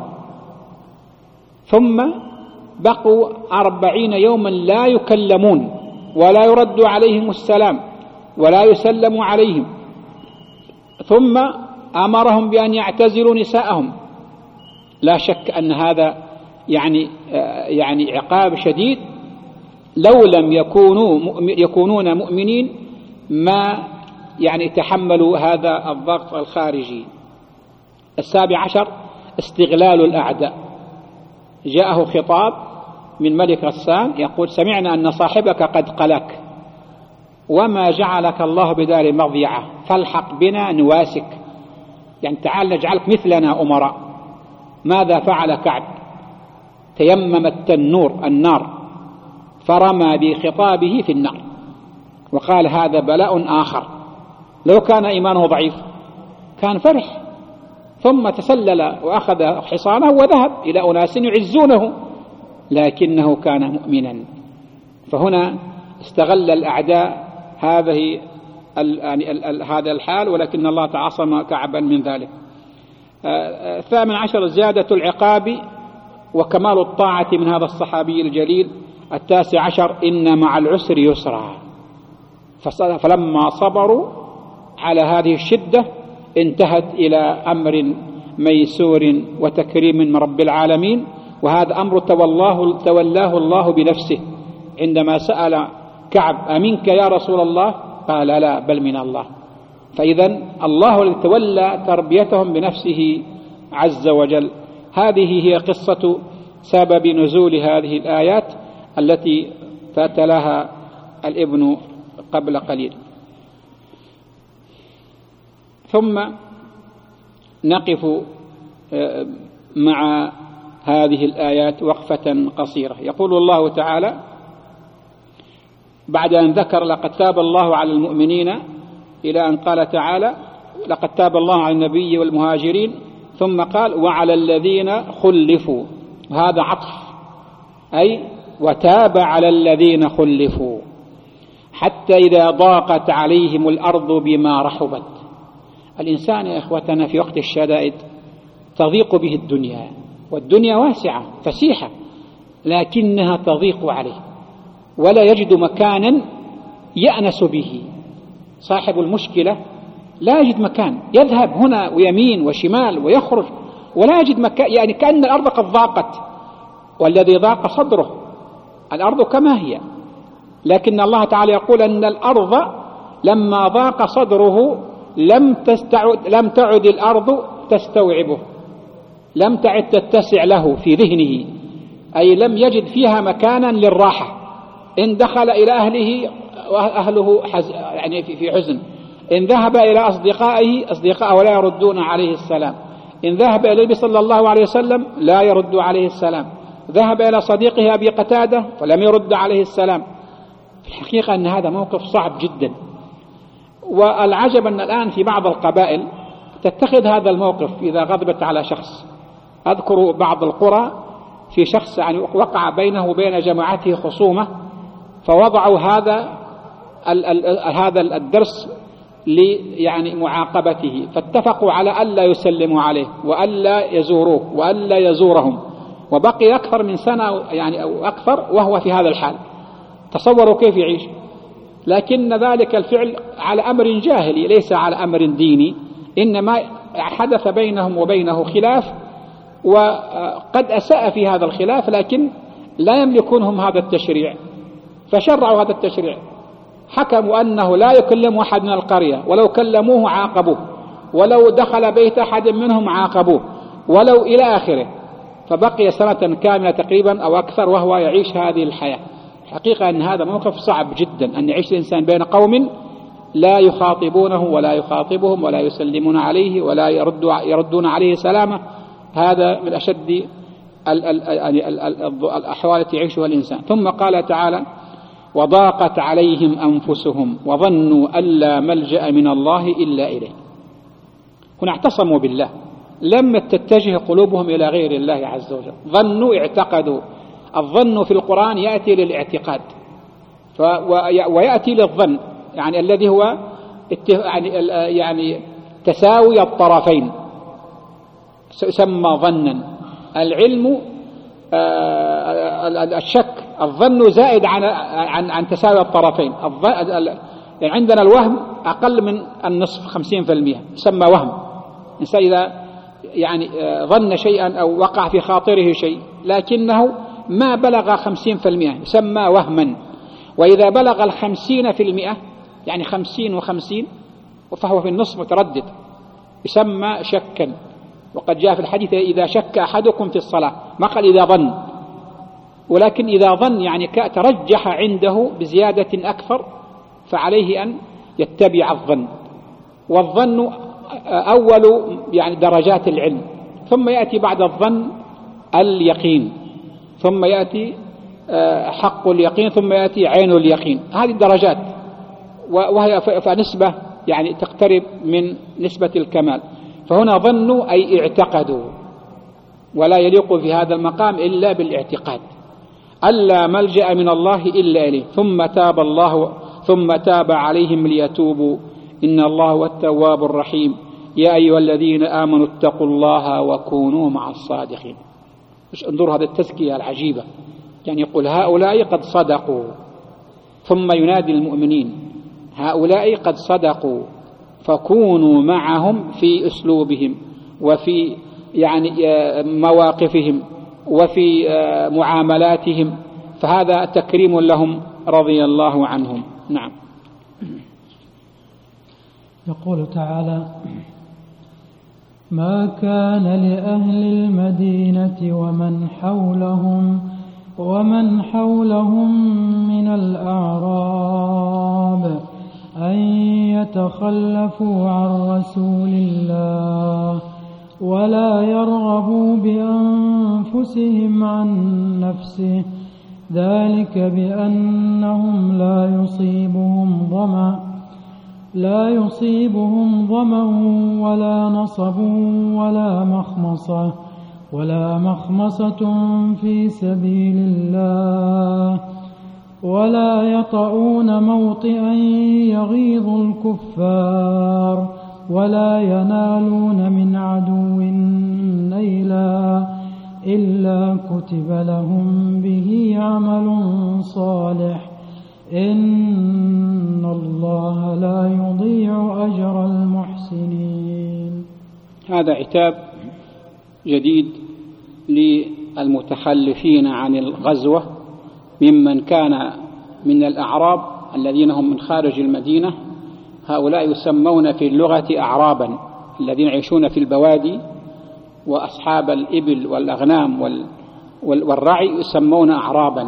ثم بقوا 40 يوما لا يكلمون ولا يرد عليهم السلام ولا يسلم عليهم، ثم أمرهم بأن يعتزلوا نساءهم. لا شك أن هذا يعني عقاب شديد. لو لم يكونون مؤمنين ما تحملوا هذا الضغط الخارجي. 17 استغلال الأعداء. جاءه خطاب من ملك غسان يقول: سمعنا أن صاحبك قد قلاك، وما جعلك الله بدار مضيعة، فالحق بنا نواسك، تعال نجعلك مثلنا أمراء. ماذا فعل كعب؟ تيمم النار فرمى بخطابه في النار وقال: هذا بلاء آخر. لو كان إيمانه ضعيف كان فرح، ثم تسلل وأخذ حصانه وذهب إلى أناس يعزونه، لكنه كان مؤمنا. فهنا استغل الأعداء هذا الحال، ولكن الله تعصم كعبا من ذلك. 18 زيادة العقاب وكمال الطاعة من هذا الصحابي الجليل. 19 إن مع العسر يسرا. فلما صبروا على هذه الشدة انتهت إلى أمر ميسور وتكريم من رب العالمين، وهذا أمر تولاه الله بنفسه عندما سأل كعب: أمنك يا رسول الله؟ قال: لا، بل من الله. فإذا الله الذي تولى تربيتهم بنفسه عز وجل. هذه هي قصة سبب نزول هذه الآيات التي تلاها الابن قبل قليل. ثم نقف مع هذه الآيات وقفة قصيرة. يقول الله تعالى بعد أن ذكر لقد تاب الله على المؤمنين إلى أن قال تعالى: لقد تاب الله على النبي والمهاجرين، ثم قال: وعلى الذين خلفوا. وهذا عطف، أي وتاب على الذين خلفوا حتى إذا ضاقت عليهم الأرض بما رحبت. الإنسان يا إخوتنا في وقت الشدائد تضيق به الدنيا، والدنيا واسعة فسيحة، لكنها تضيق عليه ولا يجد مكانا يأنس به. صاحب المشكلة لا يجد مكان، يذهب هنا ويمين وشمال ويخرج ولا يجد مكان، كأن الأرض قد ضاقت، والذي ضاق صدره. الأرض كما هي، لكن الله تعالى يقول أن الأرض لما ضاق صدره لم تعد الأرض تستوعبه، لم تعد تتسع له في ذهنه، أي لم يجد فيها مكانا للراحة. إن دخل إلى أهله في حزن، إن ذهب إلى أصدقائه لا يردون عليه السلام، إن ذهب إلى النبي صلى الله عليه وسلم لا يرد عليه السلام، ذهب إلى صديقه أبي قتادة فلم يرد عليه السلام. في الحقيقة أن هذا موقف صعب جدا. والعجب أن الآن في بعض القبائل تتخذ هذا الموقف إذا غضبت على شخص. أذكر بعض القرى في شخص وقع بينه وبين جماعته خصومة، فوضعوا هذا الدرس معاقبته، فاتفقوا على ألا يسلموا عليه وألا يزوروه وألا يزورهم، وبقي أكثر من سنة أو أكثر وهو في هذا الحال. تصوروا كيف يعيش. لكن ذلك الفعل على أمر جاهلي ليس على أمر ديني، إنما حدث بينهم وبينه خلاف، وقد أساء في هذا الخلاف، لكن لا يملكونهم هذا التشريع، فشرعوا هذا التشريع. حكموا أنه لا يكلم أحد من القرية، ولو كلموه عاقبوه، ولو دخل بيت أحد منهم عاقبوه، ولو إلى آخره. فبقي سنة كاملة تقريبا أو أكثر وهو يعيش هذه الحياة. حقيقة أن هذا موقف صعب جدا، أن يعيش الإنسان بين قوم لا يخاطبونه ولا يخاطبهم ولا يسلمون عليه ولا يردون عليه سلامة. هذا من أشد الأحوال التي يعيشها الإنسان. ثم قال تعالى: وضاقت عليهم أنفسهم وظنوا أن لا ملجأ من الله إلا إليه. هنا اعتصموا بالله، لم تتجه قلوبهم إلى غير الله عز وجل. ظنوا، اعتقدوا. الظن في القرآن يأتي للاعتقاد ويأتي للظن، الذي هو تساوي الطرفين، يسمى ظنا. العلم الشك، الظن زائد عن تساوي الطرفين. يعني عندنا الوهم أقل من النصف 50% يسمى وهم. الإنسان إذا يعني ظن شيئا أو وقع في خاطره شيء لكنه ما بلغ 50% يسمى وهما. وإذا بلغ 50% يعني 50 و50 فهو في النصف متردد يسمى شكا. وقد جاء في الحديث إذا شك أحدكم في الصلاة، ما قال إذا ظن، ولكن إذا ظن يعني ترجح عنده بزيادة أكثر فعليه أن يتبع الظن. والظن أول يعني درجات العلم، ثم يأتي بعد الظن اليقين، ثم يأتي حق اليقين، ثم يأتي عين اليقين. هذه الدرجات وهي فنسبة يعني تقترب من نسبة الكمال. فهنا ظنوا أي اعتقدوا، ولا يليق في هذا المقام إلا بالاعتقاد، ألا ملجأ من الله إلا إليه. ثم تاب عليهم ليتوبوا إن الله هو التواب الرحيم يا أيها الذين آمنوا اتقوا الله وكونوا مع الصادقين. انظروا هذه التزكية العجيبة، يعني يقول هؤلاء قد صدقوا، ثم ينادي المؤمنين هؤلاء قد صدقوا فكونوا معهم في أسلوبهم وفي يعني مواقفهم وفي معاملاتهم، فهذا تكريم لهم رضي الله عنهم. نعم. يقول تعالى: ما كان لأهل المدينة ومن حولهم من الأعراب أن يتخلفوا عن رسول الله ولا يرغبوا بأنفسهم عن نفسه، ذلك بأنهم لا يصيبهم ظمأ ولا نصب ولا مخمصة في سبيل الله ولا يطؤون موطئا يغيظ الكفار ولا ينالون من عدو نيلا إلا كتب لهم به عمل صالح إن الله لا يضيع أجر المحسنين. هذا عتاب جديد للمتخلفين عن الغزوة ممن كان من الأعراب الذين هم من خارج المدينة. هؤلاء يسمون في اللغة أعرابا، الذين يعيشون في البوادي، وأصحاب الإبل والأغنام والرعي يسمون أعرابا،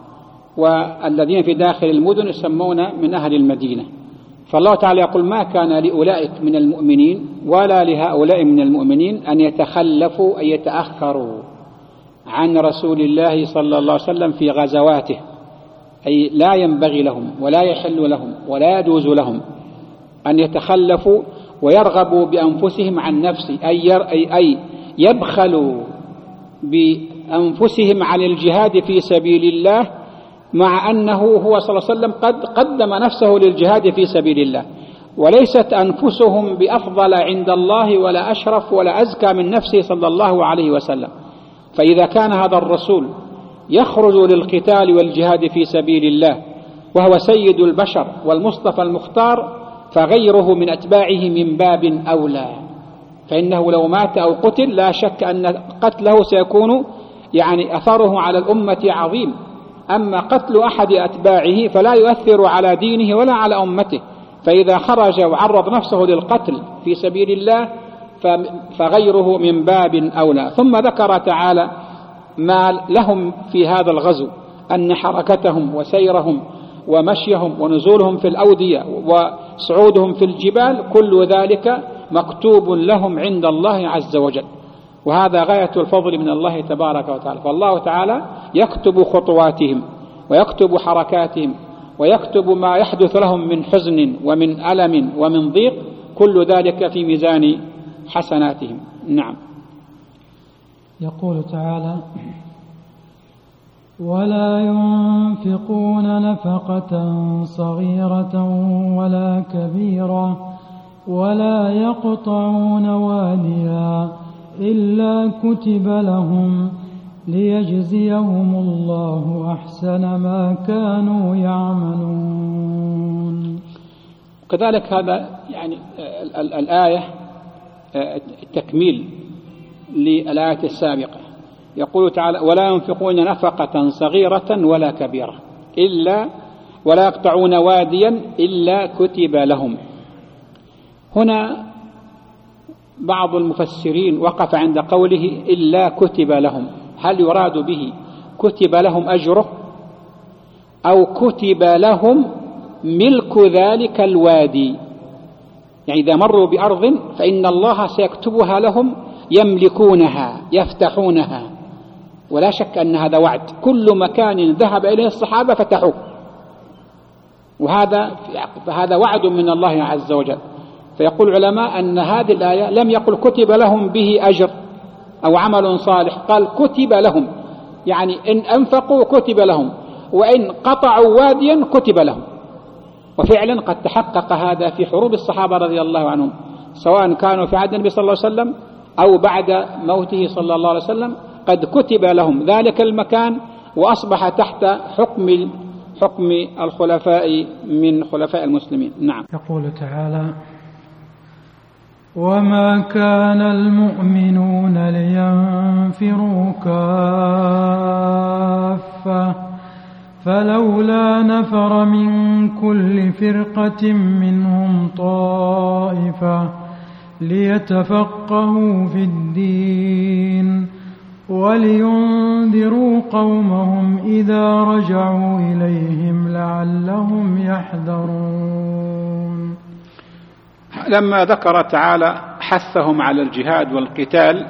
والذين في داخل المدن يسمون من أهل المدينة. فالله تعالى يقول: ما كان لأولئك من المؤمنين ولا لهؤلاء من المؤمنين أن يتخلفوا أن يتأخروا عن رسول الله صلى الله عليه وسلم في غزواته، أي لا ينبغي لهم ولا يحل لهم ولا يجوز لهم أن يتخلفوا ويرغبوا بأنفسهم عن نفسه، أي يبخلوا بأنفسهم عن الجهاد في سبيل الله، مع أنه هو صلى الله عليه وسلم قد قدم نفسه للجهاد في سبيل الله، وليست أنفسهم بأفضل عند الله ولا أشرف ولا أزكى من نفسه صلى الله عليه وسلم. فإذا كان هذا الرسول يخرج للقتال والجهاد في سبيل الله وهو سيد البشر والمصطفى المختار، فغيره من أتباعه من باب أولى، فإنه لو مات أو قتل لا شك أن قتله سيكون يعني أثره على الأمة عظيم. أما قتل أحد أتباعه فلا يؤثر على دينه ولا على أمته، فإذا خرج وعرض نفسه للقتل في سبيل الله فغيره من باب أولى. ثم ذكر تعالى ما لهم في هذا الغزو، أن حركتهم وسيرهم ومشيهم ونزولهم في الأودية وصعودهم في الجبال كل ذلك مكتوب لهم عند الله عز وجل، وهذا غاية الفضل من الله تبارك وتعالى. فالله تعالى يكتب خطواتهم ويكتب حركاتهم ويكتب ما يحدث لهم من حزن ومن ألم ومن ضيق، كل ذلك في ميزان حسناتهم. نعم. يقول تعالى: ولا ينفقون نفقة صغيرة ولا كبيرة ولا يقطعون واديا إلا كتب لهم ليجزيهم الله أحسن ما كانوا يعملون. كذلك هذا يعني الآية تكميل للآية السابقة. يقول تعالى: ولا ينفقون نفقة صغيرة ولا كبيرة ولا يقطعون واديا إلا كتب لهم. هنا بعض المفسرين وقف عند قوله إلا كتب لهم، هل يراد به كتب لهم أجره أو كتب لهم ملك ذلك الوادي؟ يعني إذا مروا بأرض فإن الله سيكتبها لهم، يملكونها يفتحونها، ولا شك أن هذا وعد. كل مكان ذهب إليه الصحابة فتحوه، فهذا وعد من الله عز وجل. فيقول العلماء أن هذه الآية لم يقل كتب لهم به أجر أو عمل صالح، قال كتب لهم، يعني إن أنفقوا كتب لهم، وإن قطعوا واديا كتب لهم. وفعلا قد تحقق هذا في حروب الصحابة رضي الله عنهم، سواء كانوا في عهد النبي صلى الله عليه وسلم أو بعد موته صلى الله عليه وسلم، قد كتب لهم ذلك المكان وأصبح تحت حكم الخلفاء من خلفاء المسلمين. نعم. يقول تعالى: وما كان المؤمنون لينفروا كافة فلولا نفر من كل فرقة منهم طائفة ليتفقهوا في الدين ولينذروا قومهم إذا رجعوا إليهم لعلهم يحذرون. لما ذكر تعالى حثهم على الجهاد والقتال،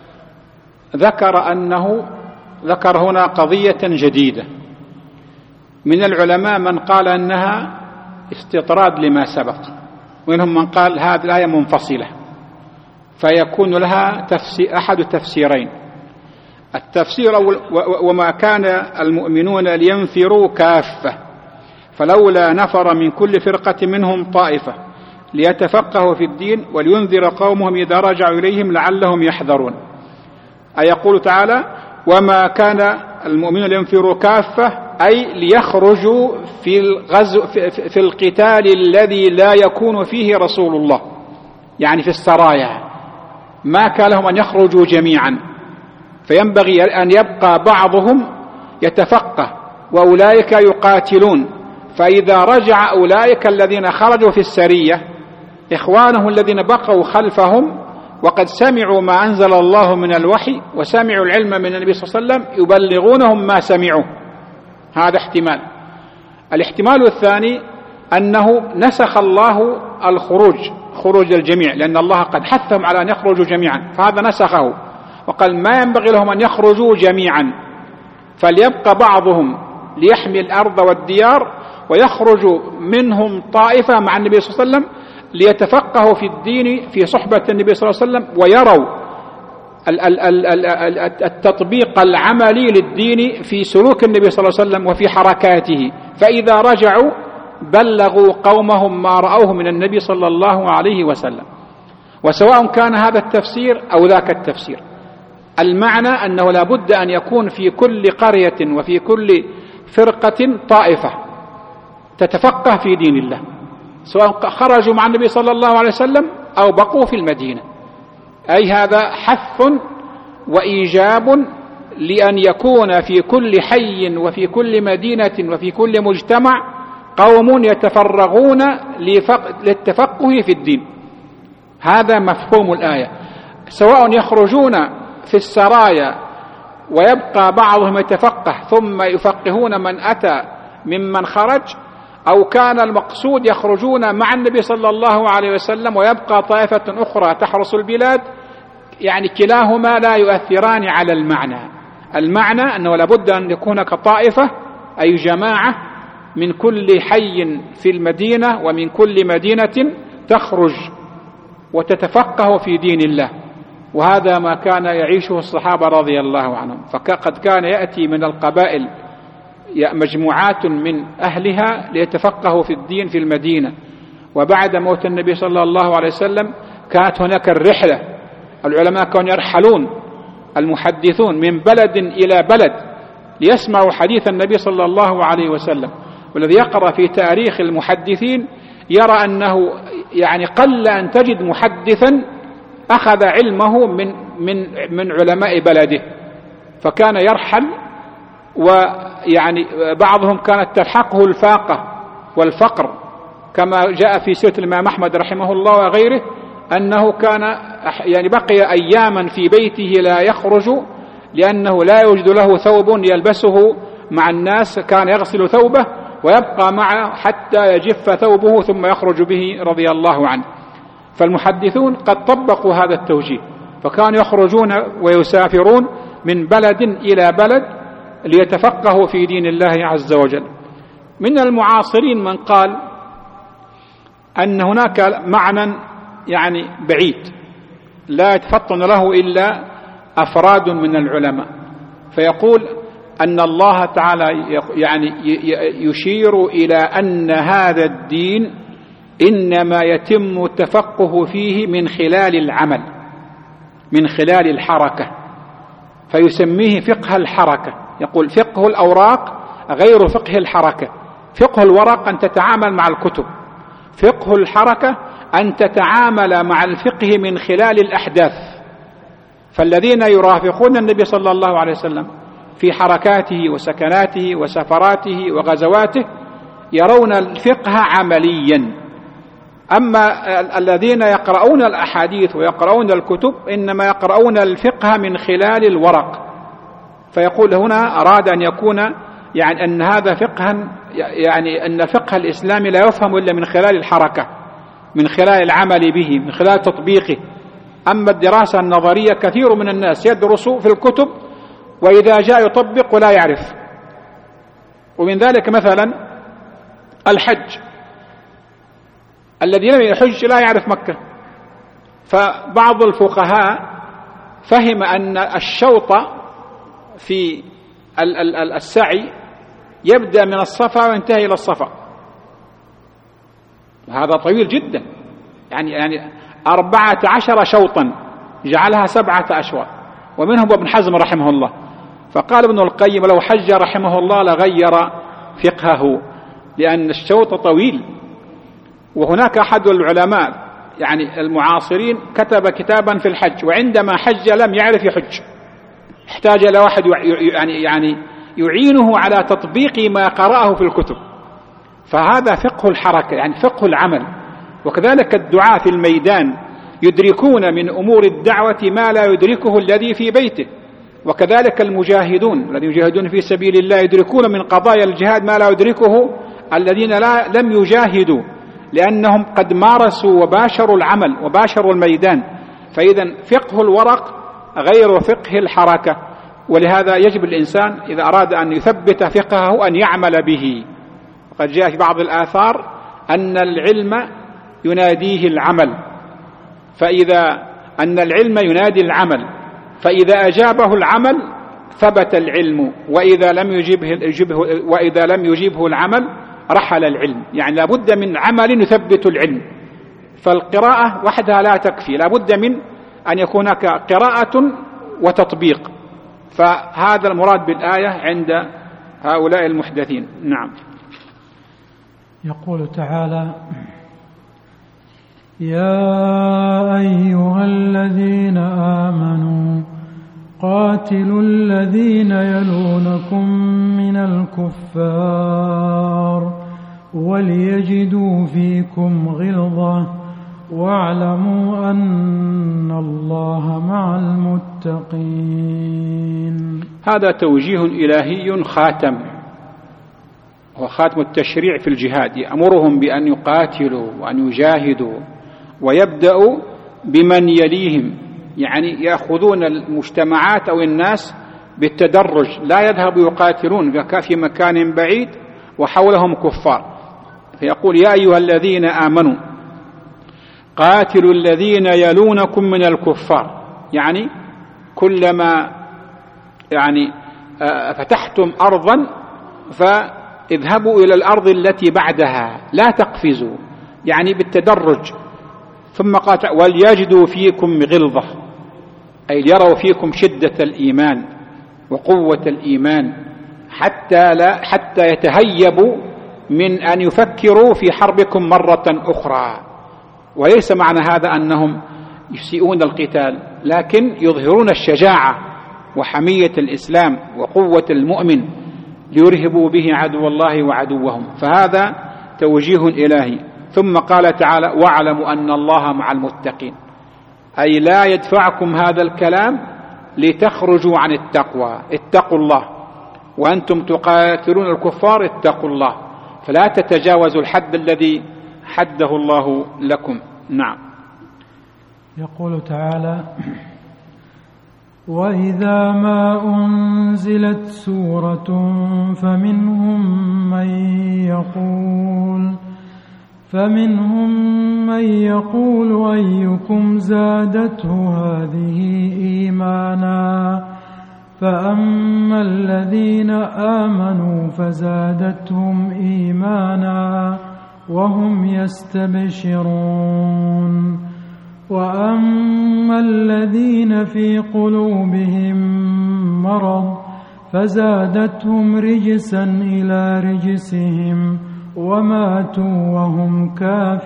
ذكر هنا قضية جديدة. من العلماء من قال أنها استطراد لما سبق، ومنهم من قال هذه الآية منفصلة، فيكون لها أحد التفسيرين. التفسير وما كان المؤمنون لينفروا كافة فلولا نفر من كل فرقة منهم طائفة ليتفقهوا في الدين ولينذر قومهم إذا رجعوا إليهم لعلهم يحذرون. أي يقول تعالى: وما كان المؤمنون لينفروا كافة، أي ليخرجوا في القتال الذي لا يكون فيه رسول الله، يعني في السرايا. ما كان لهم أن يخرجوا جميعا، فينبغي أن يبقى بعضهم يتفقه وأولئك يقاتلون. فإذا رجع أولئك الذين خرجوا في السرية إخوانهم الذين بقوا خلفهم وقد سمعوا ما أنزل الله من الوحي وسمعوا العلم من النبي صلى الله عليه وسلم يبلغونهم ما سمعوا. هذا احتمال. الاحتمال الثاني أنه نسخ الله خروج الجميع، لأن الله قد حثهم على أن يخرجوا جميعا، فهذا نسخه وقال ما ينبغي لهم أن يخرجوا جميعا، فليبقى بعضهم ليحمي الأرض والديار ويخرج منهم طائفة مع النبي صلى الله عليه وسلم ليتفقهوا في الدين في صحبة النبي صلى الله عليه وسلم ويروا التطبيق العملي للدين في سلوك النبي صلى الله عليه وسلم وفي حركاته، فإذا رجعوا بلغوا قومهم ما رأوه من النبي صلى الله عليه وسلم. وسواء كان هذا التفسير أو ذاك التفسير، المعنى أنه لا بد أن يكون في كل قرية وفي كل فرقة طائفة تتفقه في دين الله، سواء خرجوا مع النبي صلى الله عليه وسلم أو بقوا في المدينة. أي هذا حث وإيجاب لأن يكون في كل حي وفي كل مدينة وفي كل مجتمع قوم يتفرغون للتفقه في الدين. هذا مفهوم الآية، سواء يخرجون في السرايا ويبقى بعضهم يتفقه ثم يفقهون من أتى ممن خرج، أو كان المقصود يخرجون مع النبي صلى الله عليه وسلم ويبقى طائفة أخرى تحرس البلاد، يعني كلاهما لا يؤثران على المعنى أنه لابد أن يكون كطائفة أي جماعة من كل حي في المدينة ومن كل مدينة تخرج وتتفقه في دين الله. وهذا ما كان يعيشه الصحابة رضي الله عنهم، فقد كان يأتي من القبائل مجموعات من أهلها ليتفقهوا في الدين في المدينة. وبعد موت النبي صلى الله عليه وسلم كانت هناك الرحلة، العلماء كانوا يرحلون المحدثون من بلد إلى بلد ليسمعوا حديث النبي صلى الله عليه وسلم. والذي يقرأ في تاريخ المحدثين يرى أنه يعني قل أن تجد محدثا أخذ علمه من علماء بلده، فكان يرحل، ويعني بعضهم كانت تلحقه الفاقة والفقر، كما جاء في سيرة الإمام أحمد رحمه الله وغيره أنه كان يعني بقي أياما في بيته لا يخرج لأنه لا يوجد له ثوب يلبسه مع الناس، كان يغسل ثوبه ويبقى معه حتى يجف ثوبه ثم يخرج به رضي الله عنه. فالمحدثون قد طبقوا هذا التوجيه، فكانوا يخرجون ويسافرون من بلد إلى بلد ليتفقهوا في دين الله عز وجل. من المعاصرين من قال أن هناك معنى يعني بعيد لا يتفطن له إلا أفراد من العلماء، فيقول أن الله تعالى يعني يشير إلى أن هذا الدين إنما يتم التفقه فيه من خلال العمل، من خلال الحركة، فيسميه فقه الحركة. يقول فقه الأوراق غير فقه الحركة. فقه الورق أن تتعامل مع الكتب، فقه الحركة أن تتعامل مع الفقه من خلال الأحداث. فالذين يرافقون النبي صلى الله عليه وسلم في حركاته وسكناته وسفراته وغزواته يرون الفقه عمليا، أما الذين يقرؤون الأحاديث ويقرؤون الكتب إنما يقرؤون الفقه من خلال الورق. فيقول هنا أراد أن يكون يعني أن هذا فقها، يعني أن الفقه الإسلامي لا يفهم إلا من خلال الحركة، من خلال العمل به، من خلال تطبيقه. أما الدراسة النظرية كثير من الناس يدرس في الكتب وإذا جاء يطبق ولا يعرف. ومن ذلك مثلا الحج، الذي لم يحج لا يعرف مكة، فبعض الفقهاء فهم أن الشوط في السعي يبدأ من الصفا وينتهي إلى الصفا، هذا طويل جدا، يعني 14 شوطا جعلها 7 أشواط، ومنهم ابن حزم رحمه الله. فقال ابن القيم لو حج رحمه الله لغير فقهه لأن الشوط طويل. وهناك أحد العلماء يعني المعاصرين كتب كتابا في الحج، وعندما حج لم يعرف يحج، احتاج إلى واحد يعني يعينه على تطبيق ما قرأه في الكتب. فهذا فقه الحركة، يعني فقه العمل. وكذلك الدعاة في الميدان يدركون من أمور الدعوة ما لا يدركه الذي في بيته، وكذلك المجاهدون الذين يجاهدون في سبيل الله يدركون من قضايا الجهاد ما لا يدركه الذين لم يجاهدوا، لأنهم قد مارسوا وباشروا العمل وباشروا الميدان. فإذا فقه الورق غير فقه الحركة، ولهذا يجب الإنسان إذا أراد أن يثبت فقهه أن يعمل به. وقد جاء في بعض الآثار أن العلم يناديه العمل، أن العلم ينادي العمل، فإذا أجابه العمل ثبت العلم، وإذا لم يجيبه العمل رحل العلم. يعني لابد من عمل يثبت العلم، فالقراءة وحدها لا تكفي، لابد من أن يكون قراءة وتطبيق. فهذا المراد بالآية عند هؤلاء المحدثين. نعم. يقول تعالى: يا أيها الذين آمنوا قاتلوا الذين يلونكم من الكفار وليجدوا فيكم غلظة واعلموا أن الله مع المتقين. هذا توجيه إلهي خاتم، هو خاتم التشريع في الجهاد، يأمرهم بأن يقاتلوا وأن يجاهدوا، ويبدأ بمن يليهم، يعني يأخذون المجتمعات أو الناس بالتدرج، لا يذهبوا يقاتلون في مكان بعيد وحولهم كفار. فيقول: يا أيها الذين آمنوا قاتلوا الذين يلونكم من الكفار، يعني كلما فتحتم أرضا فاذهبوا إلى الأرض التي بعدها، لا تقفزوا، يعني بالتدرج. ثم قاتل وليجدوا فيكم غلظة، أي يروا فيكم شدة الإيمان وقوة الإيمان، حتى يتهيبوا من أن يفكروا في حربكم مرة أخرى. وليس معنى هذا أنهم يسيئون القتال، لكن يظهرون الشجاعة وحمية الإسلام وقوة المؤمن ليرهبوا به عدو الله وعدوهم، فهذا توجيه إلهي. ثم قال تعالى: واعلموا أن الله مع المتقين، أي لا يدفعكم هذا الكلام لتخرجوا عن التقوى. اتقوا الله، وأنتم تقاتلون الكفار اتقوا الله، فلا تتجاوزوا الحد الذي حده الله لكم. نعم. يقول تعالى: وإذا ما أنزلت سورة فمنهم من يقول أيكم زادته هذه إيمانا فأما الذين آمنوا فزادتهم إيمانا وهم يستبشرون وأما الذين في قلوبهم مرض فزادتهم رجسا إلى رجسهم وماتوا وهم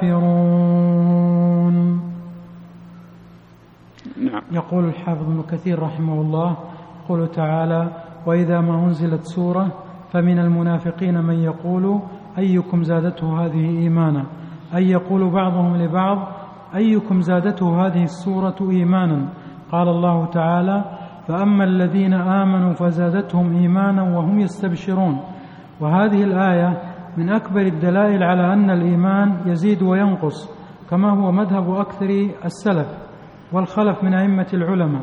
كافرون. يقول الحافظ ابن كثير رحمه الله: يقول تعالى: وإذا ما أنزلت سورة فمن المنافقين من يقول أيكم زادته هذه إيمانا، أي يقول بعضهم لبعض أيكم زادته هذه السورة إيمانا. قال الله تعالى: فأما الذين آمنوا فزادتهم إيمانا وهم يستبشرون. وهذه الآية من أكبر الدلائل على أن الإيمان يزيد وينقص، كما هو مذهب أكثر السلف والخلف من أئمة العلماء،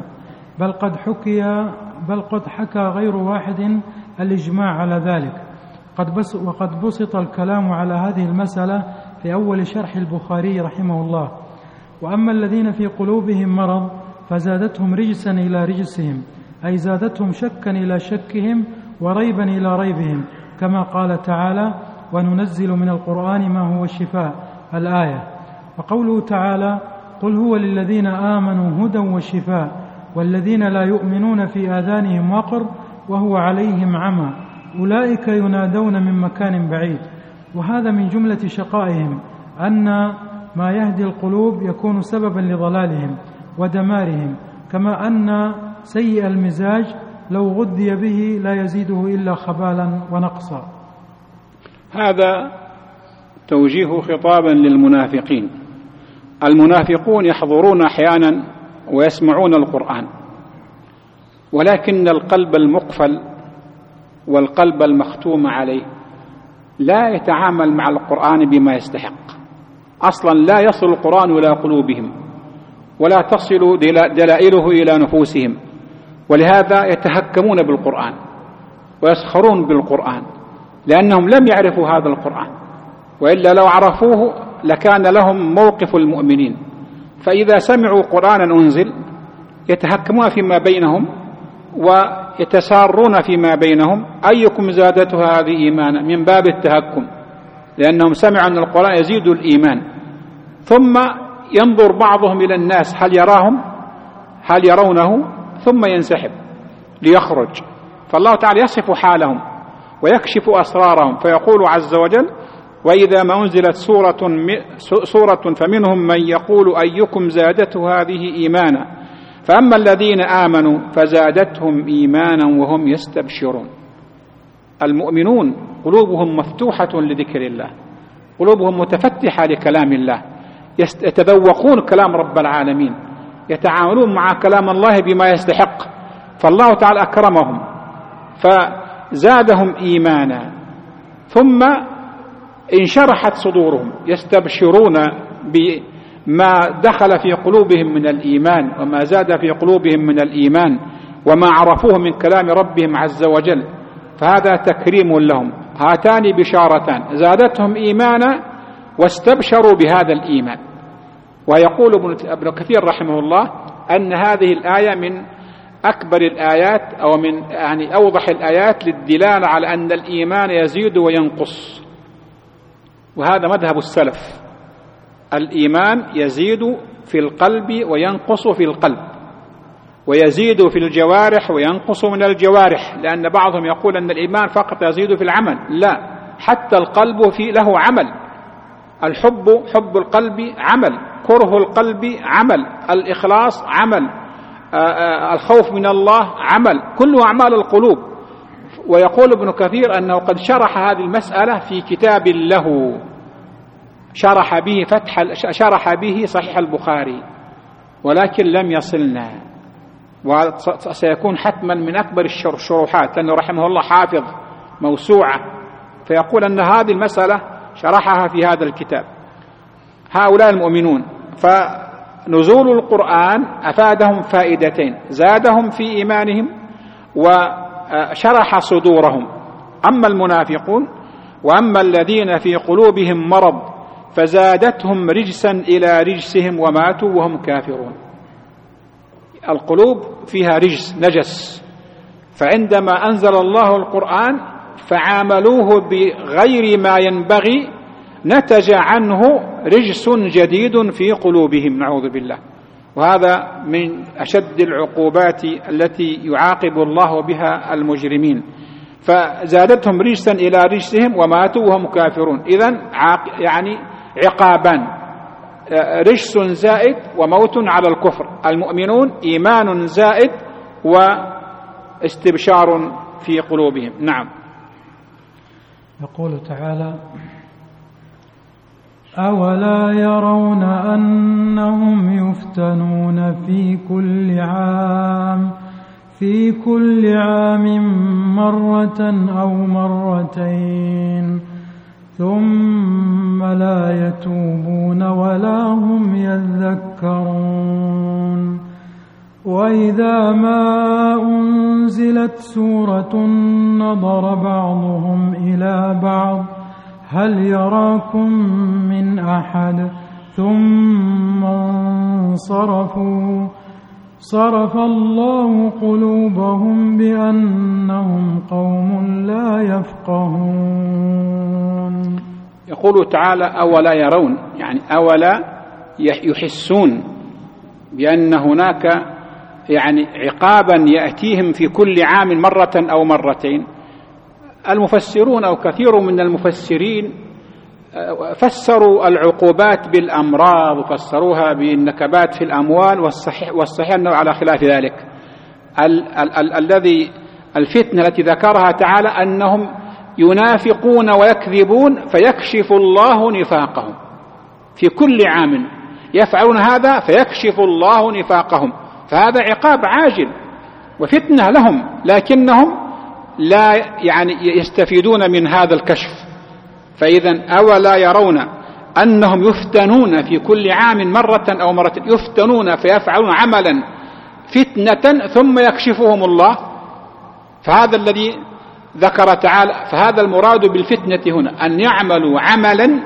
بل قد حكى غير واحد الإجماع على ذلك. وقد بسط الكلام على هذه المسألة في أول شرح البخاري رحمه الله. وأما الذين في قلوبهم مرض فزادتهم رجسا إلى رجسهم، أي زادتهم شكا إلى شكهم وريبا إلى ريبهم، كما قال تعالى: وننزل من القرآن ما هو شفاء، الآية. وقوله تعالى: قل هو للذين آمنوا هدى وشفاء والذين لا يؤمنون في آذانهم وقر وهو عليهم عمى أولئك ينادون من مكان بعيد. وهذا من جملة شقائهم أن ما يهدي القلوب يكون سببا لضلالهم ودمارهم، كما أن سيء المزاج لو غذي به لا يزيده إلا خبالا ونقصا. هذا توجيه خطابا للمنافقين. المنافقون يحضرون أحيانا ويسمعون القرآن، ولكن القلب المقفل والقلب المختوم عليه لا يتعامل مع القرآن بما يستحق. أصلا لا يصل القرآن إلى قلوبهم ولا تصل دلائله إلى نفوسهم، ولهذا يتهكمون بالقرآن ويسخرون بالقرآن، لأنهم لم يعرفوا هذا القرآن، وإلا لو عرفوه لكان لهم موقف المؤمنين. فإذا سمعوا قرآنا أنزل يتهكمون فيما بينهم ويتسارون فيما بينهم: أيكم زادته هذه إيمانا، من باب التهكم، لأنهم سمعوا أن القرآن يزيد الإيمان. ثم ينظر بعضهم إلى الناس هل يرونه، ثم ينسحب ليخرج. فالله تعالى يصف حالهم ويكشف أسرارهم، فيقول عز وجل: وإذا ما أنزلت سورة فمنهم من يقول أيكم زادته هذه إيمانا فأما الذين آمنوا فزادتهم إيمانا وهم يستبشرون. المؤمنون قلوبهم مفتوحة لذكر الله، قلوبهم متفتحة لكلام الله، يتذوقون كلام رب العالمين، يتعاملون مع كلام الله بما يستحق، فالله تعالى أكرمهم فزادهم إيمانا. ثم انشرحت صدورهم يستبشرون بما دخل في قلوبهم من الإيمان وما زاد في قلوبهم من الإيمان وما عرفوه من كلام ربهم عز وجل، فهذا تكريم لهم. هاتان بشارتان: زادتهم إيمانا واستبشروا بهذا الإيمان. ويقول ابن كثير رحمه الله أن هذه الآية من أكبر الآيات أو من أوضح الآيات للدلالة على أن الإيمان يزيد وينقص، وهذا مذهب السلف. الإيمان يزيد في القلب وينقص في القلب، ويزيد في الجوارح وينقص من الجوارح، لأن بعضهم يقول أن الإيمان فقط يزيد في العمل. لا، حتى القلب له عمل. الحب حب القلب عمل، كره القلب عمل، الإخلاص عمل، الخوف من الله عمل، كله أعمال القلوب. ويقول ابن كثير أنه قد شرح هذه المسألة في كتاب له شرح به صحيح البخاري، ولكن لم يصلنا، وسيكون حتما من أكبر الشروحات، لأنه رحمه الله حافظ موسوعة، فيقول أن هذه المسألة شرحها في هذا الكتاب. هؤلاء المؤمنون، فنزول القرآن أفادهم فائدتين: زادهم في إيمانهم وشرح صدورهم. أما المنافقون وأما الذين في قلوبهم مرض فزادتهم رجسا إلى رجسهم وماتوا وهم كافرون. القلوب فيها رجس، نجس، فعندما أنزل الله القرآن فعاملوه بغير ما ينبغي، نتج عنه رجس جديد في قلوبهم، نعوذ بالله. وهذا من أشد العقوبات التي يعاقب الله بها المجرمين. فزادتهم رجسا إلى رجسهم وماتوا وهم كافرون. إذن يعني عقابان: رجس زائد وموت على الكفر. المؤمنون إيمان زائد واستبشار في قلوبهم. نعم. يقول تعالى: أولا يرون أنهم يفتنون في كل عام مرة أو مرتين ثم لا يتوبون ولا هم يذكرون. وإذا ما أنزلت سورة نظر بعضهم إلى بعض هل يراكم من أحد ثم انصرفوا صرف الله قلوبهم بأنهم قوم لا يفقهون. يقول تعالى: أولا يرون، يعني أولا يحسون بأن هناك يعني عقابا يأتيهم في كل عام مرة أو مرتين. المفسرون أو كثير من المفسرين فسروا العقوبات بالأمراض وفسروها بالنكبات في الأموال، والصحيح أنه على خلاف ذلك. الفتنة التي ذكرها تعالى أنهم ينافقون ويكذبون فيكشف الله نفاقهم. في كل عام يفعلون هذا فيكشف الله نفاقهم، فهذا عقاب عاجل وفتنة لهم، لكنهم لا يعني يستفيدون من هذا الكشف. فإذا أولا يرون أنهم يفتنون في كل عام مرة أو مرتين، يفتنون فيفعلون عملا فتنة ثم يكشفهم الله. فهذا الذي ذكر تعالى، فهذا المراد بالفتنة هنا، أن يعملوا عملا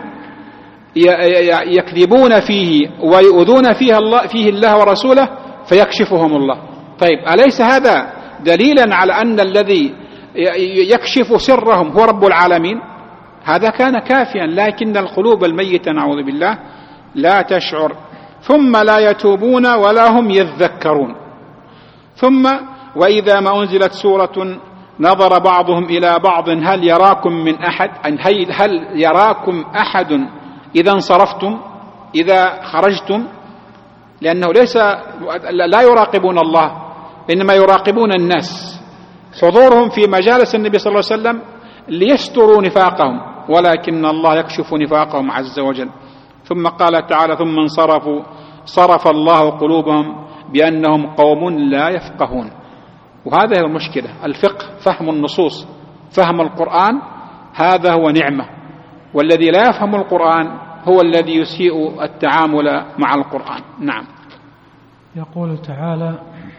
يكذبون فيه ويؤذون فيه الله ورسوله فيكشفهم الله. طيب، أليس هذا دليلا على أن الذي يكشف سرهم هو رب العالمين؟ هذا كان كافيا، لكن القلوب الميتة نعوذ بالله لا تشعر. ثم لا يتوبون ولا هم يذكرون. ثم وإذا ما أنزلت سورة نظر بعضهم إلى بعض هل يراكم من أحد، هل يراكم أحد إذا انصرفتم، إذا خرجتم، لأنه لا يراقبون الله، إنما يراقبون الناس. حضورهم في مجالس النبي صلى الله عليه وسلم ليستروا نفاقهم، ولكن الله يكشف نفاقهم عز وجل. ثم قال تعالى: ثم انصرفوا صرف الله قلوبهم بأنهم قوم لا يفقهون. وهذا هو المشكلة، الفقه، فهم النصوص، فهم القرآن، هذا هو نعمة. والذي لا يفهم القرآن هو الذي يسيء التعامل مع القرآن. نعم. يقول تعالى: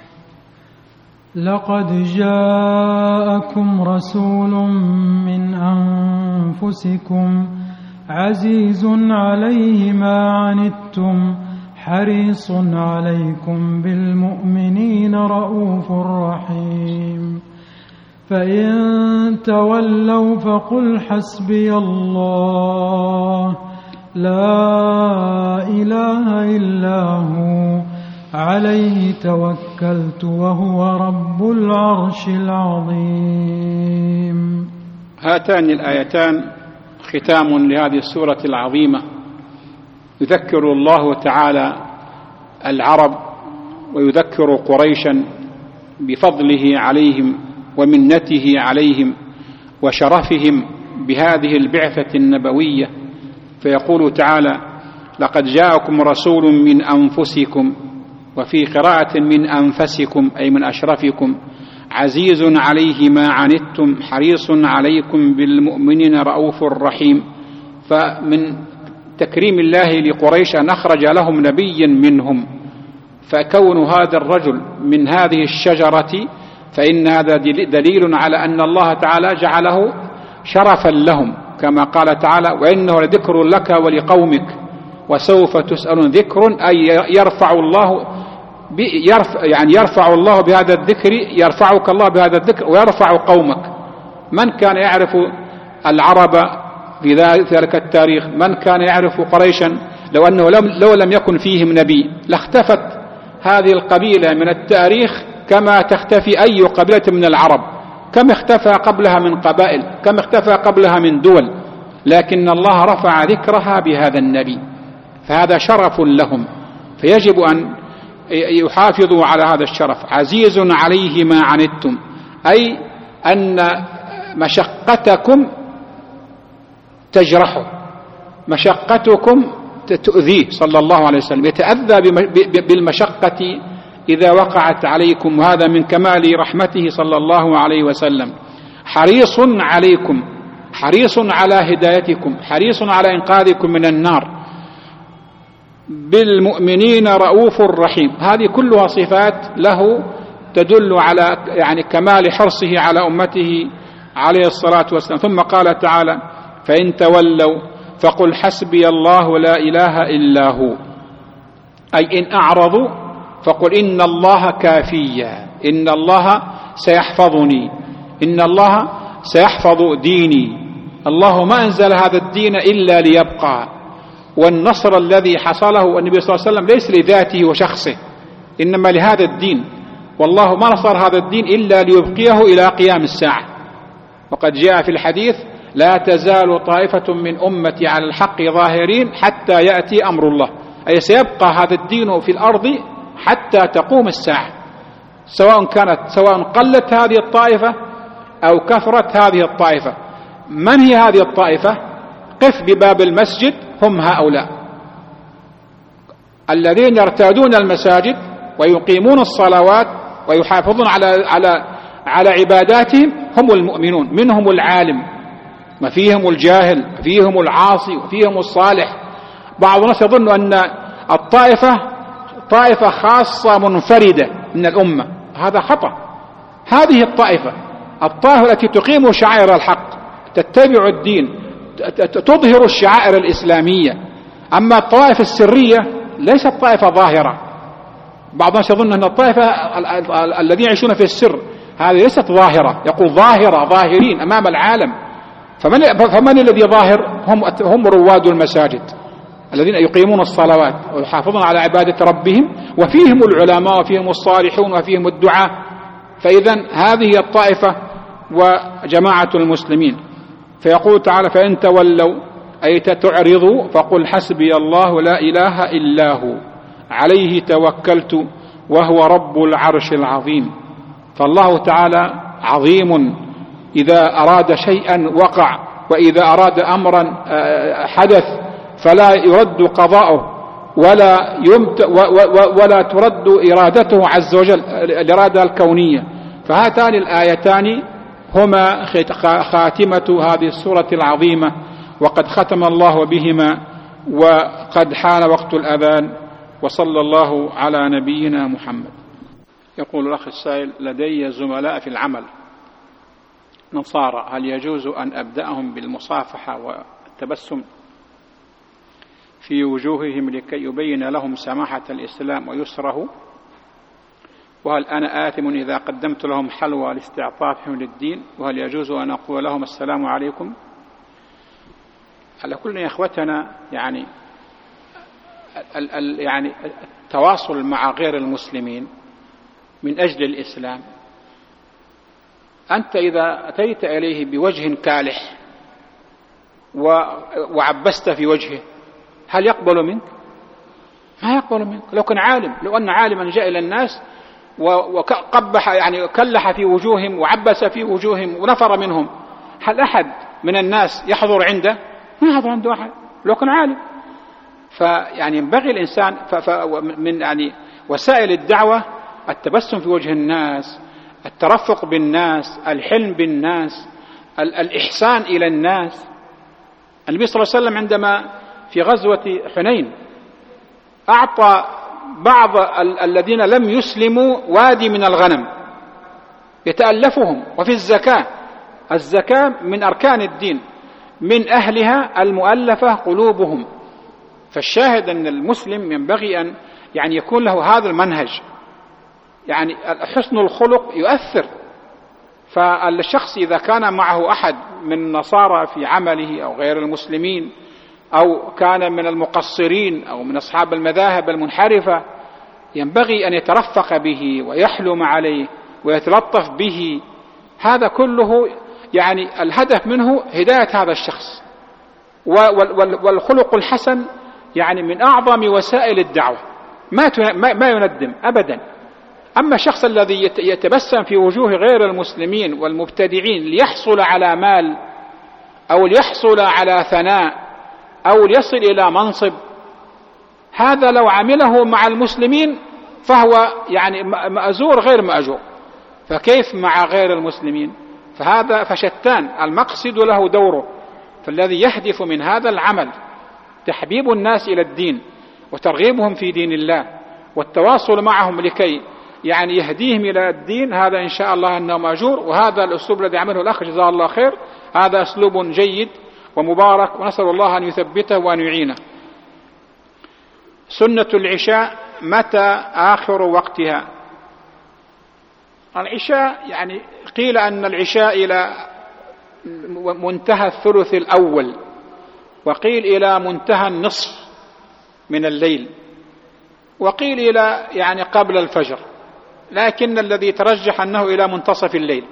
لقد جاءكم رسول من أنفسكم عزيز عليه ما عنتم حريص عليكم بالمؤمنين رؤوف رحيم. فإن تولوا فقل حسبي الله لا إله إلا هو عليه توكلت وهو رب العرش العظيم. هاتان الآيتان ختام لهذه السورة العظيمة. يذكر الله تعالى العرب ويذكر قريشا بفضله عليهم ومنته عليهم وشرفهم بهذه البعثة النبوية، فيقول تعالى: لقد جاءكم رسول من أنفسكم، وفي قراءة من أنفسكم أي من أشرفكم، عزيز عليه ما عنتم حريص عليكم بالمؤمنين رؤوف رحيم. فمن تكريم الله لقريش أن أخرج لهم نبيا منهم، فكون هذا الرجل من هذه الشجرة فإن هذا دليل على أن الله تعالى جعله شرفا لهم، كما قال تعالى: وإنه لذكر لك ولقومك وسوف تسألون. ذكر أي يرفع الله بهذا الذكر، يرفعك الله بهذا الذكر ويرفع قومك. من كان يعرف العرب في ذلك التاريخ، من كان يعرف قريشا، لو لم يكن فيهم نبي لاختفت هذه القبيلة من التاريخ كما تختفي أي قبيلة من العرب، كم اختفى قبلها من قبائل، كم اختفى قبلها من دول، لكن الله رفع ذكرها بهذا النبي، فهذا شرف لهم، فيجب أن يحافظوا على هذا الشرف. عزيز عليه ما عنتم، أي أن مشقتكم تجرحه، مشقتكم تؤذيه صلى الله عليه وسلم، يتأذى بالمشقة إذا وقعت عليكم، وهذا من كمال رحمته صلى الله عليه وسلم. حريص عليكم، حريص على هدايتكم، حريص على إنقاذكم من النار. بالمؤمنين رؤوف رحيم، هذه كلها صفات له تدل على كمال حرصه على أمته عليه الصلاة والسلام. ثم قال تعالى: فإن تولوا فقل حسبي الله لا إله إلا هو، أي إن أعرضوا فقل إن الله كافيا، إن الله سيحفظني، إن الله سيحفظ ديني. الله ما أنزل هذا الدين إلا ليبقى، والنصر الذي حصله النبي صلى الله عليه وسلم ليس لذاته وشخصه، إنما لهذا الدين، والله ما نصر هذا الدين إلا ليبقيه إلى قيام الساعة. وقد جاء في الحديث: لا تزال طائفة من أمتي على الحق ظاهرين حتى يأتي أمر الله، أي سيبقى هذا الدين في الأرض حتى تقوم الساعة، سواء قلت هذه الطائفة أو كثرت هذه الطائفة. من هي هذه الطائفة؟ قف بباب المسجد، هم هؤلاء الذين يرتادون المساجد ويقيمون الصلوات ويحافظون على عباداتهم، هم المؤمنون، منهم العالم وفيهم الجاهل وفيهم العاصي وفيهم الصالح. بعض الناس يظن أن الطائفة طائفة خاصة منفردة من الأمة، هذا خطأ. هذه الطائفة التي تقيم شعائر الحق، تتبع الدين، تظهر الشعائر الإسلامية. أما الطوائف السرية ليست طائفة ظاهرة. بعض الناس يظن أن الطائفة الذين يعيشون في السر هذه ليست ظاهرة، يقول ظاهرة، ظاهرين أمام العالم. فمن الذي ظاهر؟ هم رواد المساجد الذين يقيمون الصلوات ويحافظون على عبادة ربهم، وفيهم العلماء وفيهم الصالحون وفيهم الدعاة. فإذا هذه الطائفة وجماعة المسلمين. فيقول تعالى: فإن تولوا أي تعرضوا فقل حسبي الله لا إله إلا هو عليه توكلت وهو رب العرش العظيم. فالله تعالى عظيم، إذا أراد شيئا وقع، وإذا أراد أمرا حدث فلا يرد قضاؤه ولا ترد إرادته عز وجل، الإرادة الكونية. فهاتان الآيتان هما خاتمة هذه السورة العظيمة، وقد ختم الله بهما، وقد حان وقت الأذان، وصلى الله على نبينا محمد. يقول الأخ السائل: لدي زملاء في العمل نصارى، هل يجوز أن أبدأهم بالمصافحة والتبسم في وجوههم لكي يبين لهم سماحة الإسلام ويسره؟ وهل أنا آثم إذا قدمت لهم حلوى لاستعطافهم للدين؟ وهل يجوز أن أقول لهم السلام عليكم؟ على كل يا إخوتنا يعني التواصل مع غير المسلمين من أجل الإسلام، أنت إذا أتيت إليه بوجه كالح وعبست في وجهه، هل يقبل منك؟ ما يقبل منك. لو كان عالم، لو أن عالما جاء إلى الناس وقبح يعني كلح في وجوههم وعبس في وجوههم ونفر منهم، هل أحد من الناس يحضر عنده؟ ما يحضر عنده أحد لو كان عالم. فيعني ينبغي الإنسان من يعني وسائل الدعوة التبسم في وجه الناس، الترفق بالناس، الحلم بالناس، الإحسان إلى الناس. النبي صلى الله عليه وسلم عندما في غزوة حنين أعطى بعض الذين لم يسلموا وادي من الغنم يتألفهم. وفي الزكاة من أركان الدين، من أهلها المؤلفة قلوبهم. فالشاهد أن المسلم ينبغي أن يعني يكون له هذا المنهج، يعني حسن الخلق يؤثر. فالشخص إذا كان معه أحد من النصارى في عمله أو غير المسلمين، أو كان من المقصرين أو من أصحاب المذاهب المنحرفة، ينبغي أن يترفق به ويحلم عليه ويتلطف به. هذا كله يعني الهدف منه هداية هذا الشخص. والخلق الحسن يعني من أعظم وسائل الدعوة، ما يندم أبدا. أما الشخص الذي يتبسم في وجوه غير المسلمين والمبتدعين ليحصل على مال أو ليحصل على ثناء أو ليصل إلى منصب، هذا لو عمله مع المسلمين فهو يعني مأجور غير مأجور، فكيف مع غير المسلمين؟ فهذا فشتان. المقصد له دوره. فالذي يهدف من هذا العمل تحبيب الناس إلى الدين وترغيبهم في دين الله والتواصل معهم لكي يعني يهديهم إلى الدين، هذا إن شاء الله أنه مأجور. وهذا الأسلوب الذي عمله الأخ جزاه الله خير، هذا أسلوب جيد ومبارك، ونسأل الله أن يثبته وأن يعينه. سنة العشاء متى آخر وقتها؟ العشاء يعني قيل أن العشاء إلى منتهى الثلث الأول، وقيل إلى منتهى النصف من الليل، وقيل إلى يعني قبل الفجر، لكن الذي ترجح أنه إلى منتصف الليل.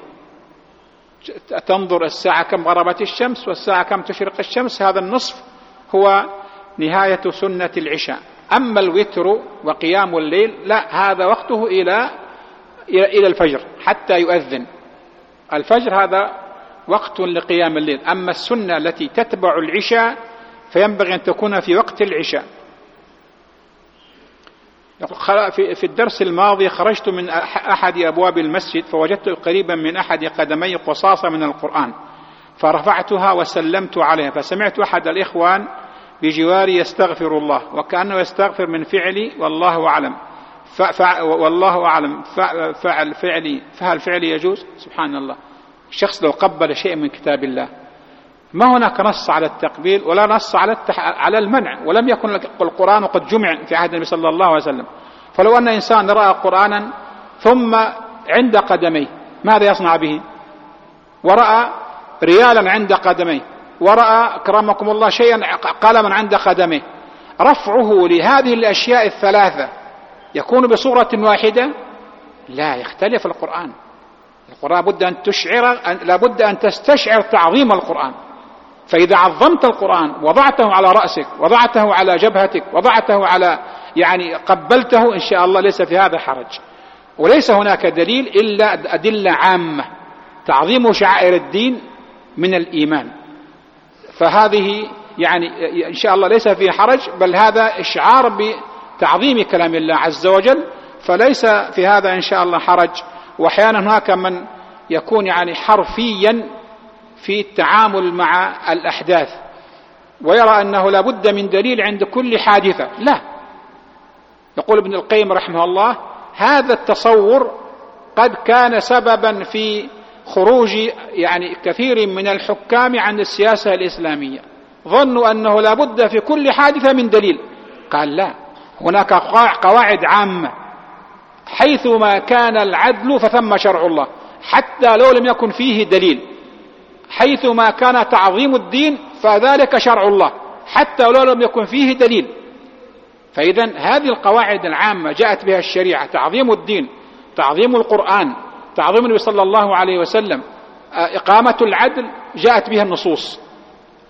تنظر الساعة كم غربت الشمس والساعة كم تشرق الشمس، هذا النصف هو نهاية سنة العشاء. أما الوتر وقيام الليل لا، هذا وقته إلى الفجر حتى يؤذن الفجر، هذا وقت لقيام الليل. أما السنة التي تتبع العشاء فينبغي أن تكون في وقت العشاء. في الدرس الماضي خرجت من أحد أبواب المسجد فوجدت قريبا من أحد قدمي قصاصة من القرآن، فرفعتها وسلمت عليها، فسمعت أحد الإخوان بجواري يستغفر الله وكأنه يستغفر من فعلي والله أعلم، والله أعلم فعل فعلي، فهل فعلي يجوز؟ سبحان الله. الشخص لو قبل شيء من كتاب الله، ما هناك نص على التقبيل ولا نص على المنع، ولم يكن القرآن قد جمع في عهد النبي صلى الله عليه وسلم. فلو أن إنسان رأى قرآنا ثم عند قدميه ماذا يصنع به؟ ورأى ريالا عند قدميه، ورأى أكرمكم الله شيئا قلما عند قدميه، رفعه لهذه الأشياء الثلاثة يكون بصورة واحدة؟ لا، يختلف القرآن. لابد أن تستشعر تعظيم القرآن. فإذا عظمت القرآن وضعته على رأسك، وضعته على جبهتك، وضعته على يعني قبلته، إن شاء الله ليس في هذا حرج. وليس هناك دليل إلا أدلة عامة. تعظيم شعائر الدين من الإيمان، فهذه يعني إن شاء الله ليس فيه حرج، بل هذا إشعار بتعظيم كلام الله عز وجل، فليس في هذا إن شاء الله حرج. وأحيانا هناك من يكون يعني حرفيا في التعامل مع الأحداث ويرى أنه لا بد من دليل عند كل حادثة. لا، يقول ابن القيم رحمه الله: هذا التصور قد كان سببا في خروج يعني كثير من الحكام عن السياسة الإسلامية، ظنوا أنه لا بد في كل حادثة من دليل. قال لا، هناك قواعد عامة، حيثما كان العدل فثم شرع الله، حتى لو لم يكن فيه دليل. حيثما كان تعظيم الدين فذلك شرع الله، حتى لو لم يكن فيه دليل. فإذا هذه القواعد العامة جاءت بها الشريعة: تعظيم الدين، تعظيم القرآن، تعظيم النبي صلى الله عليه وسلم، إقامة العدل، جاءت بها النصوص.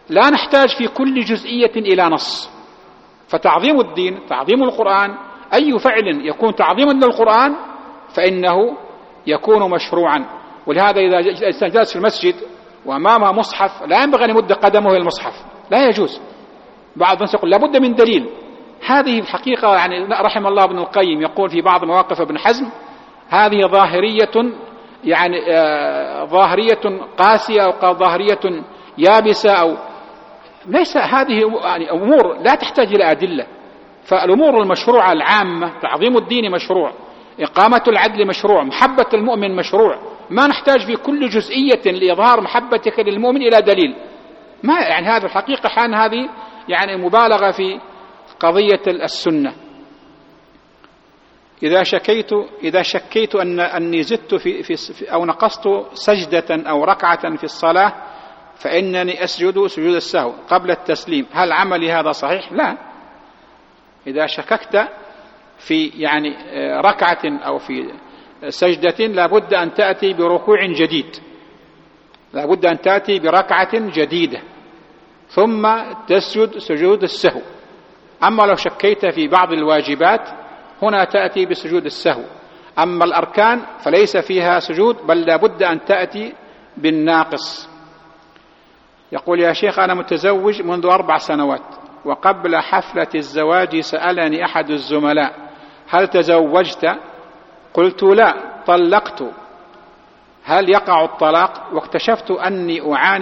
لا نحتاج في كل جزئية إلى نص. فتعظيم الدين، تعظيم القرآن، أي فعل يكون تعظيما للقرآن فإنه يكون مشروعا. ولهذا إذا الإنسان جالس في المسجد وأمامه مصحف لا ينبغي أن يمد قدمه إلى المصحف، لا يجوز. بعض الناس يقول لابد من دليل. هذه الحقيقة يعني رحم الله ابن القيم يقول في بعض مواقف ابن حزم هذه ظاهرية، يعني ظاهرية قاسية أو ظاهرية يابسة، أو ليس. هذه يعني أمور لا تحتاج إلى أدلة. فالأمور المشروعة العامة، تعظيم الدين مشروع، إقامة العدل مشروع، محبة المؤمن مشروع. ما نحتاج في كل جزئية لإظهار محبتك للمؤمن إلى دليل. ما يعني هذا الحقيقة حان هذه يعني مبالغة في قضية السنة. إذا شكيت أني زدت في أو نقصت سجدة أو ركعة في الصلاة فإنني أسجد سجود السهو قبل التسليم، هل عملي هذا صحيح؟ لا. إذا شككت في يعني ركعة أو في سجدة لابد أن تأتي بركوع جديد، لابد أن تأتي بركعة جديدة ثم تسجد سجود السهو. أما لو شكيت في بعض الواجبات هنا تأتي بسجود السهو. أما الأركان فليس فيها سجود، بل لابد أن تأتي بالناقص. يقول: يا شيخ أنا متزوج منذ 4 سنوات، وقبل حفلة الزواج سألني أحد الزملاء: هل تزوجت؟ قلت: لا، طلقت، هل يقع الطلاق؟ واكتشفت أني أعاني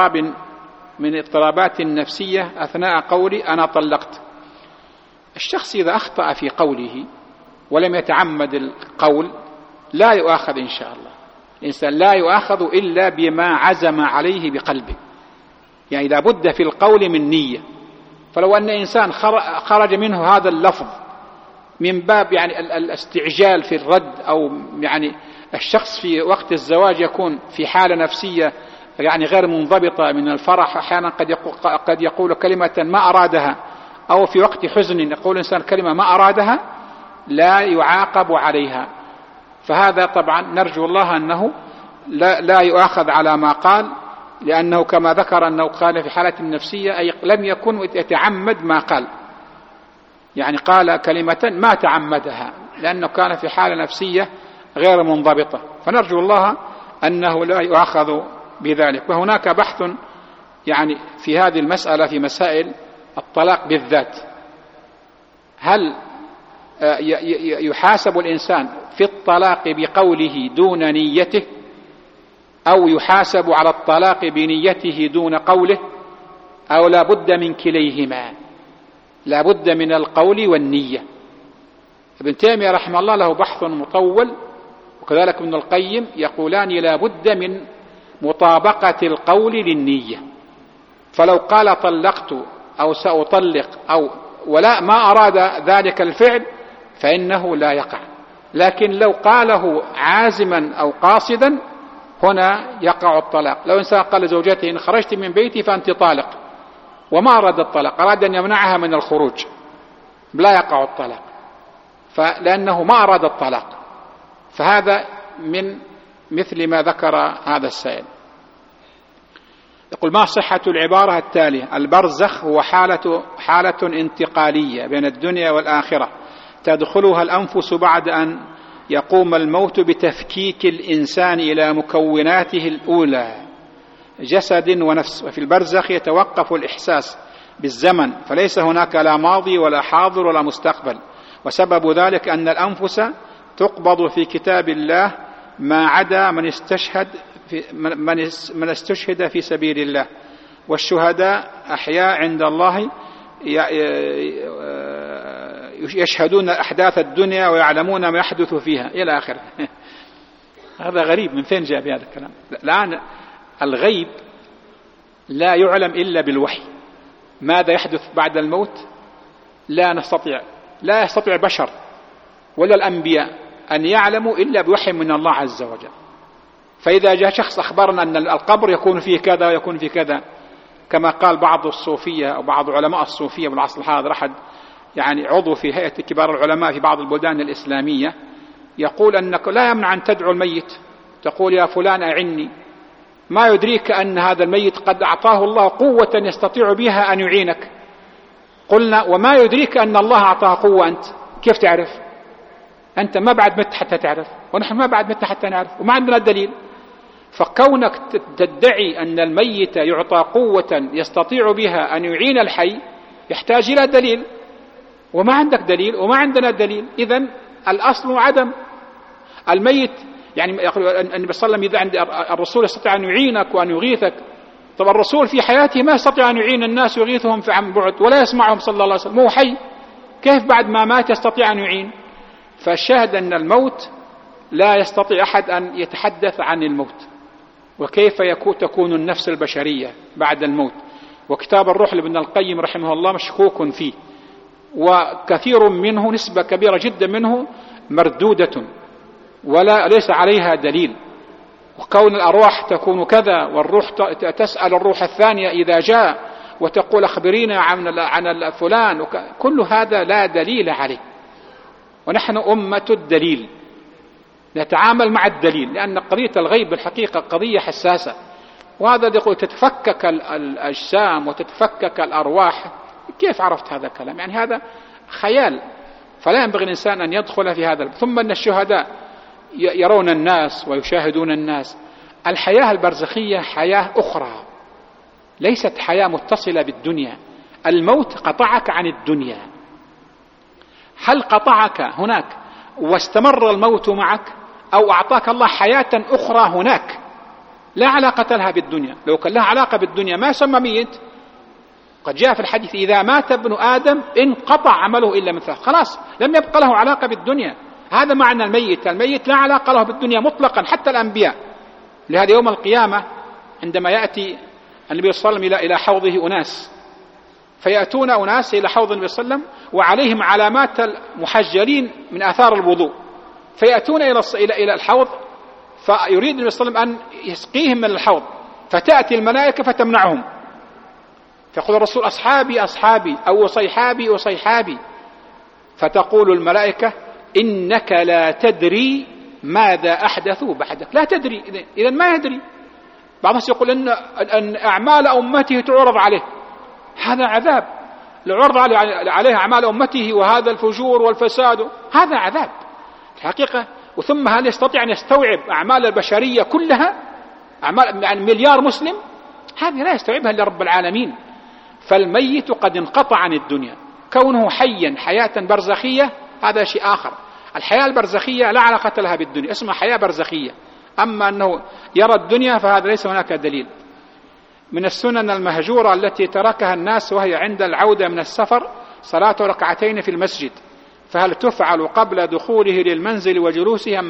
من اضطرابات نفسية أثناء قولي أنا طلقت. الشخص إذا أخطأ في قوله ولم يتعمد القول لا يؤاخذ إن شاء الله. الإنسان لا يؤاخذ إلا بما عزم عليه بقلبه، يعني لا بد في القول من نية. فلو أن إنسان خرج منه هذا اللفظ من باب يعني الاستعجال في الرد، أو يعني الشخص في وقت الزواج يكون في حالة نفسية يعني غير منضبطة من الفرح، أحيانا قد يقول كلمة ما أرادها، أو في وقت حزن يقول إنسان كلمة ما أرادها، لا يعاقب عليها. فهذا طبعا نرجو الله أنه لا يؤاخذ على ما قال، لأنه كما ذكر أنه قال في حالة نفسية، أي لم يكن يتعمد ما قال، يعني قال كلمة ما تعمدها لأنه كان في حالة نفسية غير منضبطة. فنرجو الله أنه لا يؤاخذ بذلك. وهناك بحث يعني في هذه المسألة في مسائل الطلاق بالذات، هل يحاسب الإنسان في الطلاق بقوله دون نيته، أو يحاسب على الطلاق بنيته دون قوله، أو لا بد من كليهما؟ لا بد من القول والنية. ابن تيمية رحمه الله له بحث مطول، وكذلك ابن القيم، يقولان لا بد من مطابقة القول للنية. فلو قال طلقت أو سأطلق أو ولا ما أراد ذلك الفعل فإنه لا يقع. لكن لو قاله عازما أو قاصدا هنا يقع الطلاق. لو إنسان قال لزوجته: إن خرجت من بيتي فأنت طالق، وما أراد الطلاق، أراد أن يمنعها من الخروج، لا يقع الطلاق، لأنه ما أراد الطلاق. فهذا من مثل ما ذكر هذا السائل. يقول: ما صحة العبارة التالية: البرزخ هو حالة انتقالية بين الدنيا والآخرة تدخلها الأنفس بعد أن يقوم الموت بتفكيك الإنسان إلى مكوناته الأولى جسد ونفس، وفي البرزخ يتوقف الإحساس بالزمن، فليس هناك لا ماضي ولا حاضر ولا مستقبل. وسبب ذلك أن الأنفس تقبض في كتاب الله ما عدا من استشهد في سبيل الله، والشهداء أحياء عند الله يشهدون أحداث الدنيا ويعلمون ما يحدث فيها إلى آخره. هذا غريب، من فين جاء بهذا الكلام؟ الآن الغيب لا يعلم إلا بالوحي. ماذا يحدث بعد الموت لا يستطيع بشر ولا الأنبياء أن يعلموا إلا بوحي من الله عز وجل. فإذا جاء شخص أخبرنا أن القبر يكون فيه كذا ويكون فيه كذا، كما قال بعض الصوفية أو بعض علماء الصوفية بالعصر الحاضر، أحد يعني عضو في هيئة كبار العلماء في بعض البلدان الإسلامية، يقول أنك لا يمنع أن تدعو الميت، تقول: يا فلان أعني، ما يدريك أن هذا الميت قد أعطاه الله قوة يستطيع بها أن يعينك؟ قلنا وما يدريك أن الله أعطاه قوة أنت؟ كيف تعرف؟ أنت ما بعد مت حتى تعرف، ونحن ما بعد مت حتى نعرف، وما عندنا دليل. فكونك تدعي أن الميت يعطى قوة يستطيع بها أن يعين الحي يحتاج إلى دليل، وما عندك دليل وما عندنا دليل. إذن الأصل عدم. الميت يعني يقول النبي صلى الله عليه وسلم إذا عند الرسول يستطيع أن يعينك وأن يغيثك. طبعا الرسول في حياته ما يستطيع أن يعين الناس ويغيثهم في عن بعد ولا يسمعهم صلى الله عليه وسلم، هو حي، كيف بعد ما مات يستطيع أن يعين؟ فالشاهد أن الموت لا يستطيع أحد أن يتحدث عن الموت، وكيف تكون النفس البشرية بعد الموت. وكتاب الروح لابن القيم رحمه الله مشكوك فيه، وكثير منه نسبة كبيرة جدا منه مردودة ولا ليس عليها دليل. وكون الأرواح تكون كذا، والروح تسأل الروح الثانية إذا جاء وتقول أخبرينا عن فلان، كل هذا لا دليل عليه. ونحن أمة الدليل، نتعامل مع الدليل، لأن قضية الغيب بالحقيقة قضية حساسة. وهذا يقول تتفكك الأجسام وتتفكك الأرواح. كيف عرفت هذا الكلام؟ يعني هذا خيال، فلا ينبغي الإنسان أن يدخل في هذا. ثم أن الشهداء يرون الناس ويشاهدون الناس. الحياة البرزخية حياة أخرى، ليست حياة متصلة بالدنيا. الموت قطعك عن الدنيا. هل قطعك هناك واستمر الموت معك، أو أعطاك الله حياة أخرى هناك لا علاقة لها بالدنيا؟ لو كان لها علاقة بالدنيا ما يسمى ميت. قد جاء في الحديث إذا مات ابن آدم انقطع عمله إلا من ثلاث، خلاص لم يبقى له علاقة بالدنيا. هذا معنى الميت. الميت لا علاقة له بالدنيا مطلقا حتى الأنبياء. لهذا يوم القيامة عندما يأتي النبي صلى الله عليه وسلم إلى حوضه أناس، فيأتون أناس إلى حوض النبي صلى الله عليه وسلم وعليهم علامات المحجلين من آثار الوضوء، فيأتون إلى الحوض، فيريد النبي صلى الله عليه وسلم أن يسقيهم من الحوض، فتأتي الملائكة فتمنعهم، فيقول الرسول أصحابي أصحابي أو صيحابي وصيحابي، فتقول الملائكة إنك لا تدري ماذا أحدثوا بعدك. لا تدري، إذن ما يدري. بعض الناس يقول أن أعمال أمته تعرض عليه، هذا عذاب. لو عرض عليه أعمال أمته وهذا الفجور والفساد هذا عذاب الحقيقة. وثم هل يستطيع أن يستوعب أعمال البشرية كلها؟ أعمال يعني مليار مسلم، هذه لا يستوعبها إلا رب العالمين. فالميت قد انقطع عن الدنيا، كونه حيا حياة برزخية هذا شيء آخر. الحياة البرزخية لا علاقة لها بالدنيا، اسمها حياة برزخية. أما أنه يرى الدنيا فهذا ليس هناك دليل. من السنن المهجورة التي تركها الناس وهي عند العودة من السفر صلاة ركعتين في المسجد، فهل تفعل قبل دخوله للمنزل وجلوسه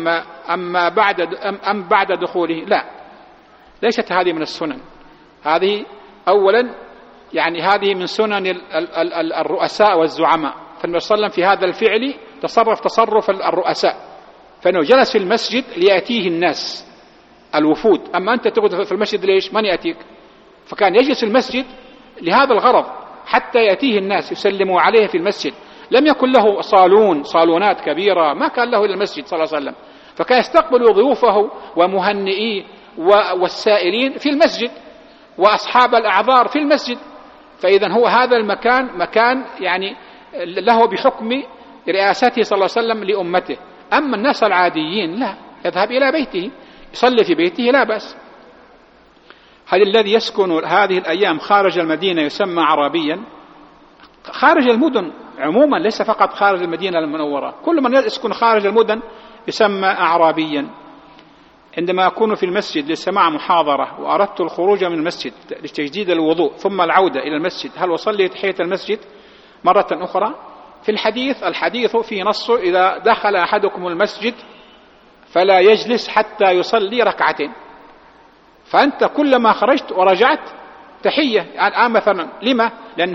أم بعد دخوله؟ لا، ليست هذه من السنن. هذه أولا يعني هذه من سنن الرؤساء والزعماء. فالنبي صلى الله عليه وسلم في هذا الفعل تصرف الرؤساء، فإنه جلس في المسجد ليأتيه الناس الوفود. أما أنت تقعد في المسجد ليش؟ من يأتيك؟ فكان يجلس المسجد لهذا الغرض حتى يأتيه الناس يسلموا عليه في المسجد. لم يكن له صالونات كبيرة، ما كان له إلا المسجد صلى الله عليه وسلم، فكان يستقبل ضيوفه ومهنئيه والسائلين في المسجد وأصحاب الأعذار في المسجد. فإذا هو هذا المكان مكان يعني له بحكم رئاسته صلى الله عليه وسلم لأمته. أما الناس العاديين لا، يذهب إلى بيته يصلي في بيته لا بأس. هل الذي يسكن هذه الأيام خارج المدينة يسمى عربيا؟ خارج المدن عموما، ليس فقط خارج المدينة المنورة، كل من يسكن خارج المدن يسمى أعرابيا. عندما أكون في المسجد لسماع محاضرة وأردت الخروج من المسجد لتجديد الوضوء ثم العودة إلى المسجد، هل أصلي تحية المسجد مرة أخرى؟ في الحديث في نص إذا دخل أحدكم المسجد فلا يجلس حتى يصلي ركعتين. فأنت كلما خرجت ورجعت تحية الآن مثلا. لما؟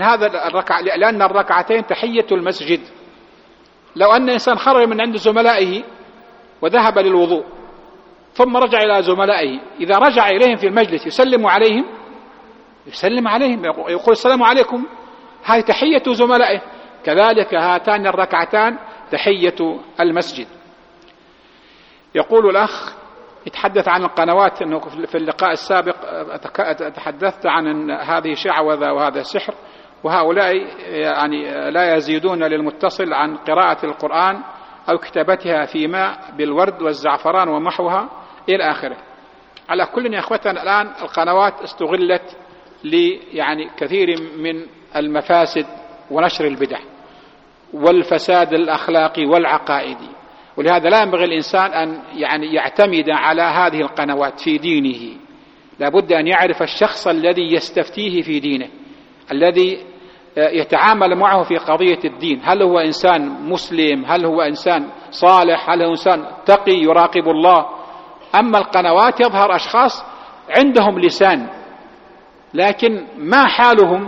لأن الركعتين تحية المسجد. لو أن إنسان خرج من عند زملائه وذهب للوضوء ثم رجع إلى زملائه، إذا رجع إليهم في المجلس يسلم عليهم يقول السلام عليكم، هذه تحية زملائه. كذلك هاتان الركعتان تحية المسجد. يقول الأخ يتحدث عن القنوات، أنه في اللقاء السابق تحدثت عن أن هذه شعوذة وهذا سحر، وهؤلاء يعني لا يزيدون للمتصل عن قراءة القرآن أو كتابتها في ماء بالورد والزعفران ومحوها إلى آخره. على كل يا أخوتنا الآن القنوات استغلت يعني كثير من المفاسد ونشر البدع والفساد الأخلاقي والعقائدي، ولهذا لا ينبغي الإنسان أن يعني يعتمد على هذه القنوات في دينه. لا بد أن يعرف الشخص الذي يستفتيه في دينه، الذي يتعامل معه في قضية الدين، هل هو إنسان مسلم، هل هو إنسان صالح، هل هو إنسان تقي يراقب الله. أما القنوات يظهر أشخاص عندهم لسان لكن ما حالهم.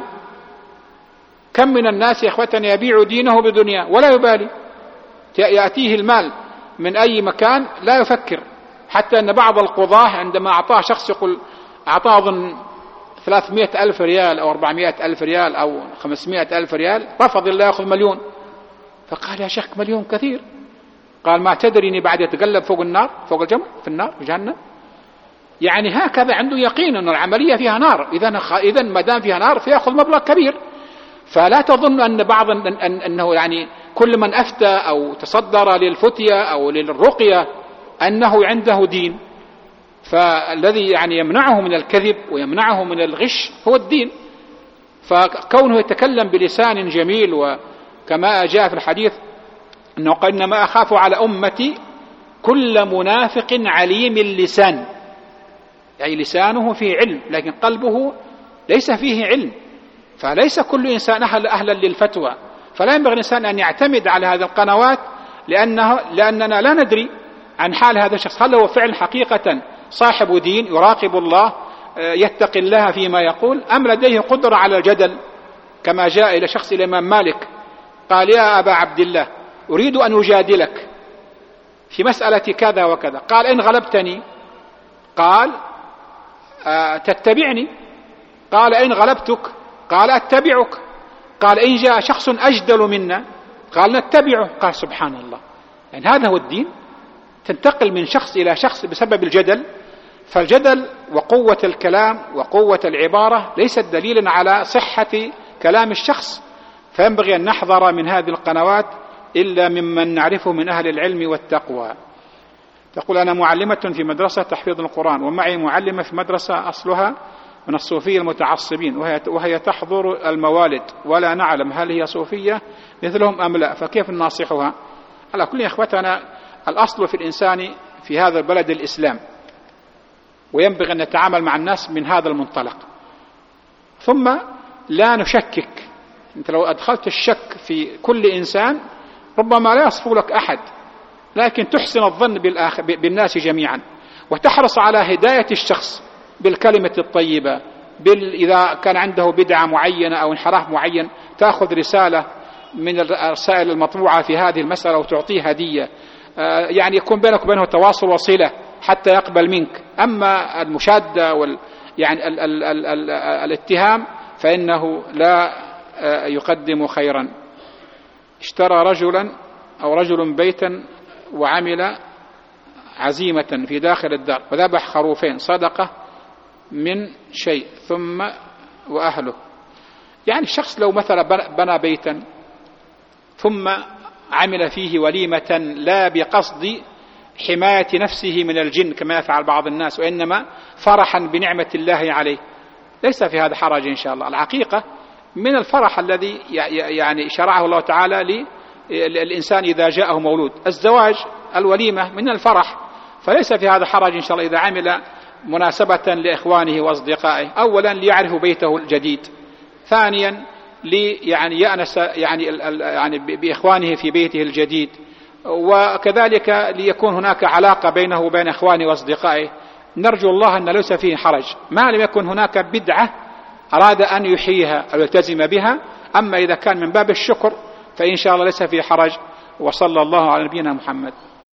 كم من الناس يا إخوتنا يبيع دينه بدنيا ولا يبالي، يأتيه المال من أي مكان لا يفكر، حتى أن بعض القضاة عندما أعطاه شخص يقول أعطاه أظن 300,000 ريال أو 400,000 ريال أو 500,000 ريال، رفض الله يأخذ مليون. فقال يا شيخ مليون كثير. قال ما تدري إني بعد يتقلب فوق النار، فوق الجمر في النار في جهنم. يعني هكذا عنده يقين أن العملية فيها نار، إذا ما دام فيها نار فيأخذ مبلغ كبير. فلا تظن أن بعض أنه يعني كل من أفتى أو تصدر للفتية أو للرقية أنه عنده دين. فالذي يعني يمنعه من الكذب ويمنعه من الغش هو الدين. فكونه يتكلم بلسان جميل، وكما جاء في الحديث أنه قال إنما أخاف على أمتي كل منافق عليم اللسان، يعني لسانه فيه علم لكن قلبه ليس فيه علم. فليس كل إنسان أهلا للفتوى، فلا ينبغي الإنسان أن يعتمد على هذه القنوات لأننا لا ندري عن حال هذا الشخص، هل هو فعلا حقيقة صاحب دين يراقب الله يتقي الله فيما يقول، أم لديه قدرة على الجدل. كما جاء إلى شخص الإمام مالك قال يا أبا عبد الله أريد أن أجادلك في مسألة كذا وكذا. قال إن غلبتني قال تتبعني. قال إن غلبتك قال أتبعك. قال إن جاء شخص أجدل منا قال نتبعه. قال سبحان الله، يعني هذا هو الدين، تنتقل من شخص إلى شخص بسبب الجدل. فالجدل وقوة الكلام وقوة العبارة ليست دليلا على صحة كلام الشخص. فينبغي أن نحذر من هذه القنوات إلا ممن نعرفه من أهل العلم والتقوى. تقول أنا معلمة في مدرسة تحفيظ القرآن، ومعي معلمة في مدرسة أصلها من الصوفية المتعصبين، وهي تحضر الموالد ولا نعلم هل هي صوفية مثلهم أم لا، فكيف نناصحها؟ على كل إخوتنا الأصل في الإنسان في هذا البلد الإسلام، وينبغي أن نتعامل مع الناس من هذا المنطلق. ثم لا نشكك. أنت لو أدخلت الشك في كل إنسان ربما لا يصفو لك أحد، لكن تحسن الظن بالناس جميعا، وتحرص على هداية الشخص بالكلمة الطيبة. إذا كان عنده بدعة معينة أو انحراف معين تأخذ رسالة من الرسائل المطبوعة في هذه المسألة وتعطيه هدية، يعني يكون بينك وبينه تواصل وصلة حتى يقبل منك. أما المشادة يعني الاتهام فإنه لا يقدم خيرا. اشترى رجل بيتا وعمل عزيمة في داخل الدار وذبح خروفين صدقة من شيء ثم وأهله. يعني الشخص لو مثلا بنى بيتا ثم عمل فيه وليمة لا بقصد حماية نفسه من الجن كما يفعل بعض الناس، وإنما فرحا بنعمة الله عليه، ليس في هذا حرج إن شاء الله. الحقيقة من الفرح الذي يعني شرعه الله تعالى للإنسان إذا جاءه مولود، الزواج الوليمة من الفرح، فليس في هذا حرج إن شاء الله إذا عمل مناسبة لإخوانه وأصدقائه. أولا ليعرف بيته الجديد، ثانيا يعني يأنس يعني بإخوانه في بيته الجديد، وكذلك ليكون هناك علاقة بينه وبين إخوانه وأصدقائه. نرجو الله أن ليس فيه حرج ما لم يكن هناك بدعة أراد أن يحييها أو يلتزم بها. أما إذا كان من باب الشكر فإن شاء الله ليس فيه حرج. وصلى الله على نبينا محمد.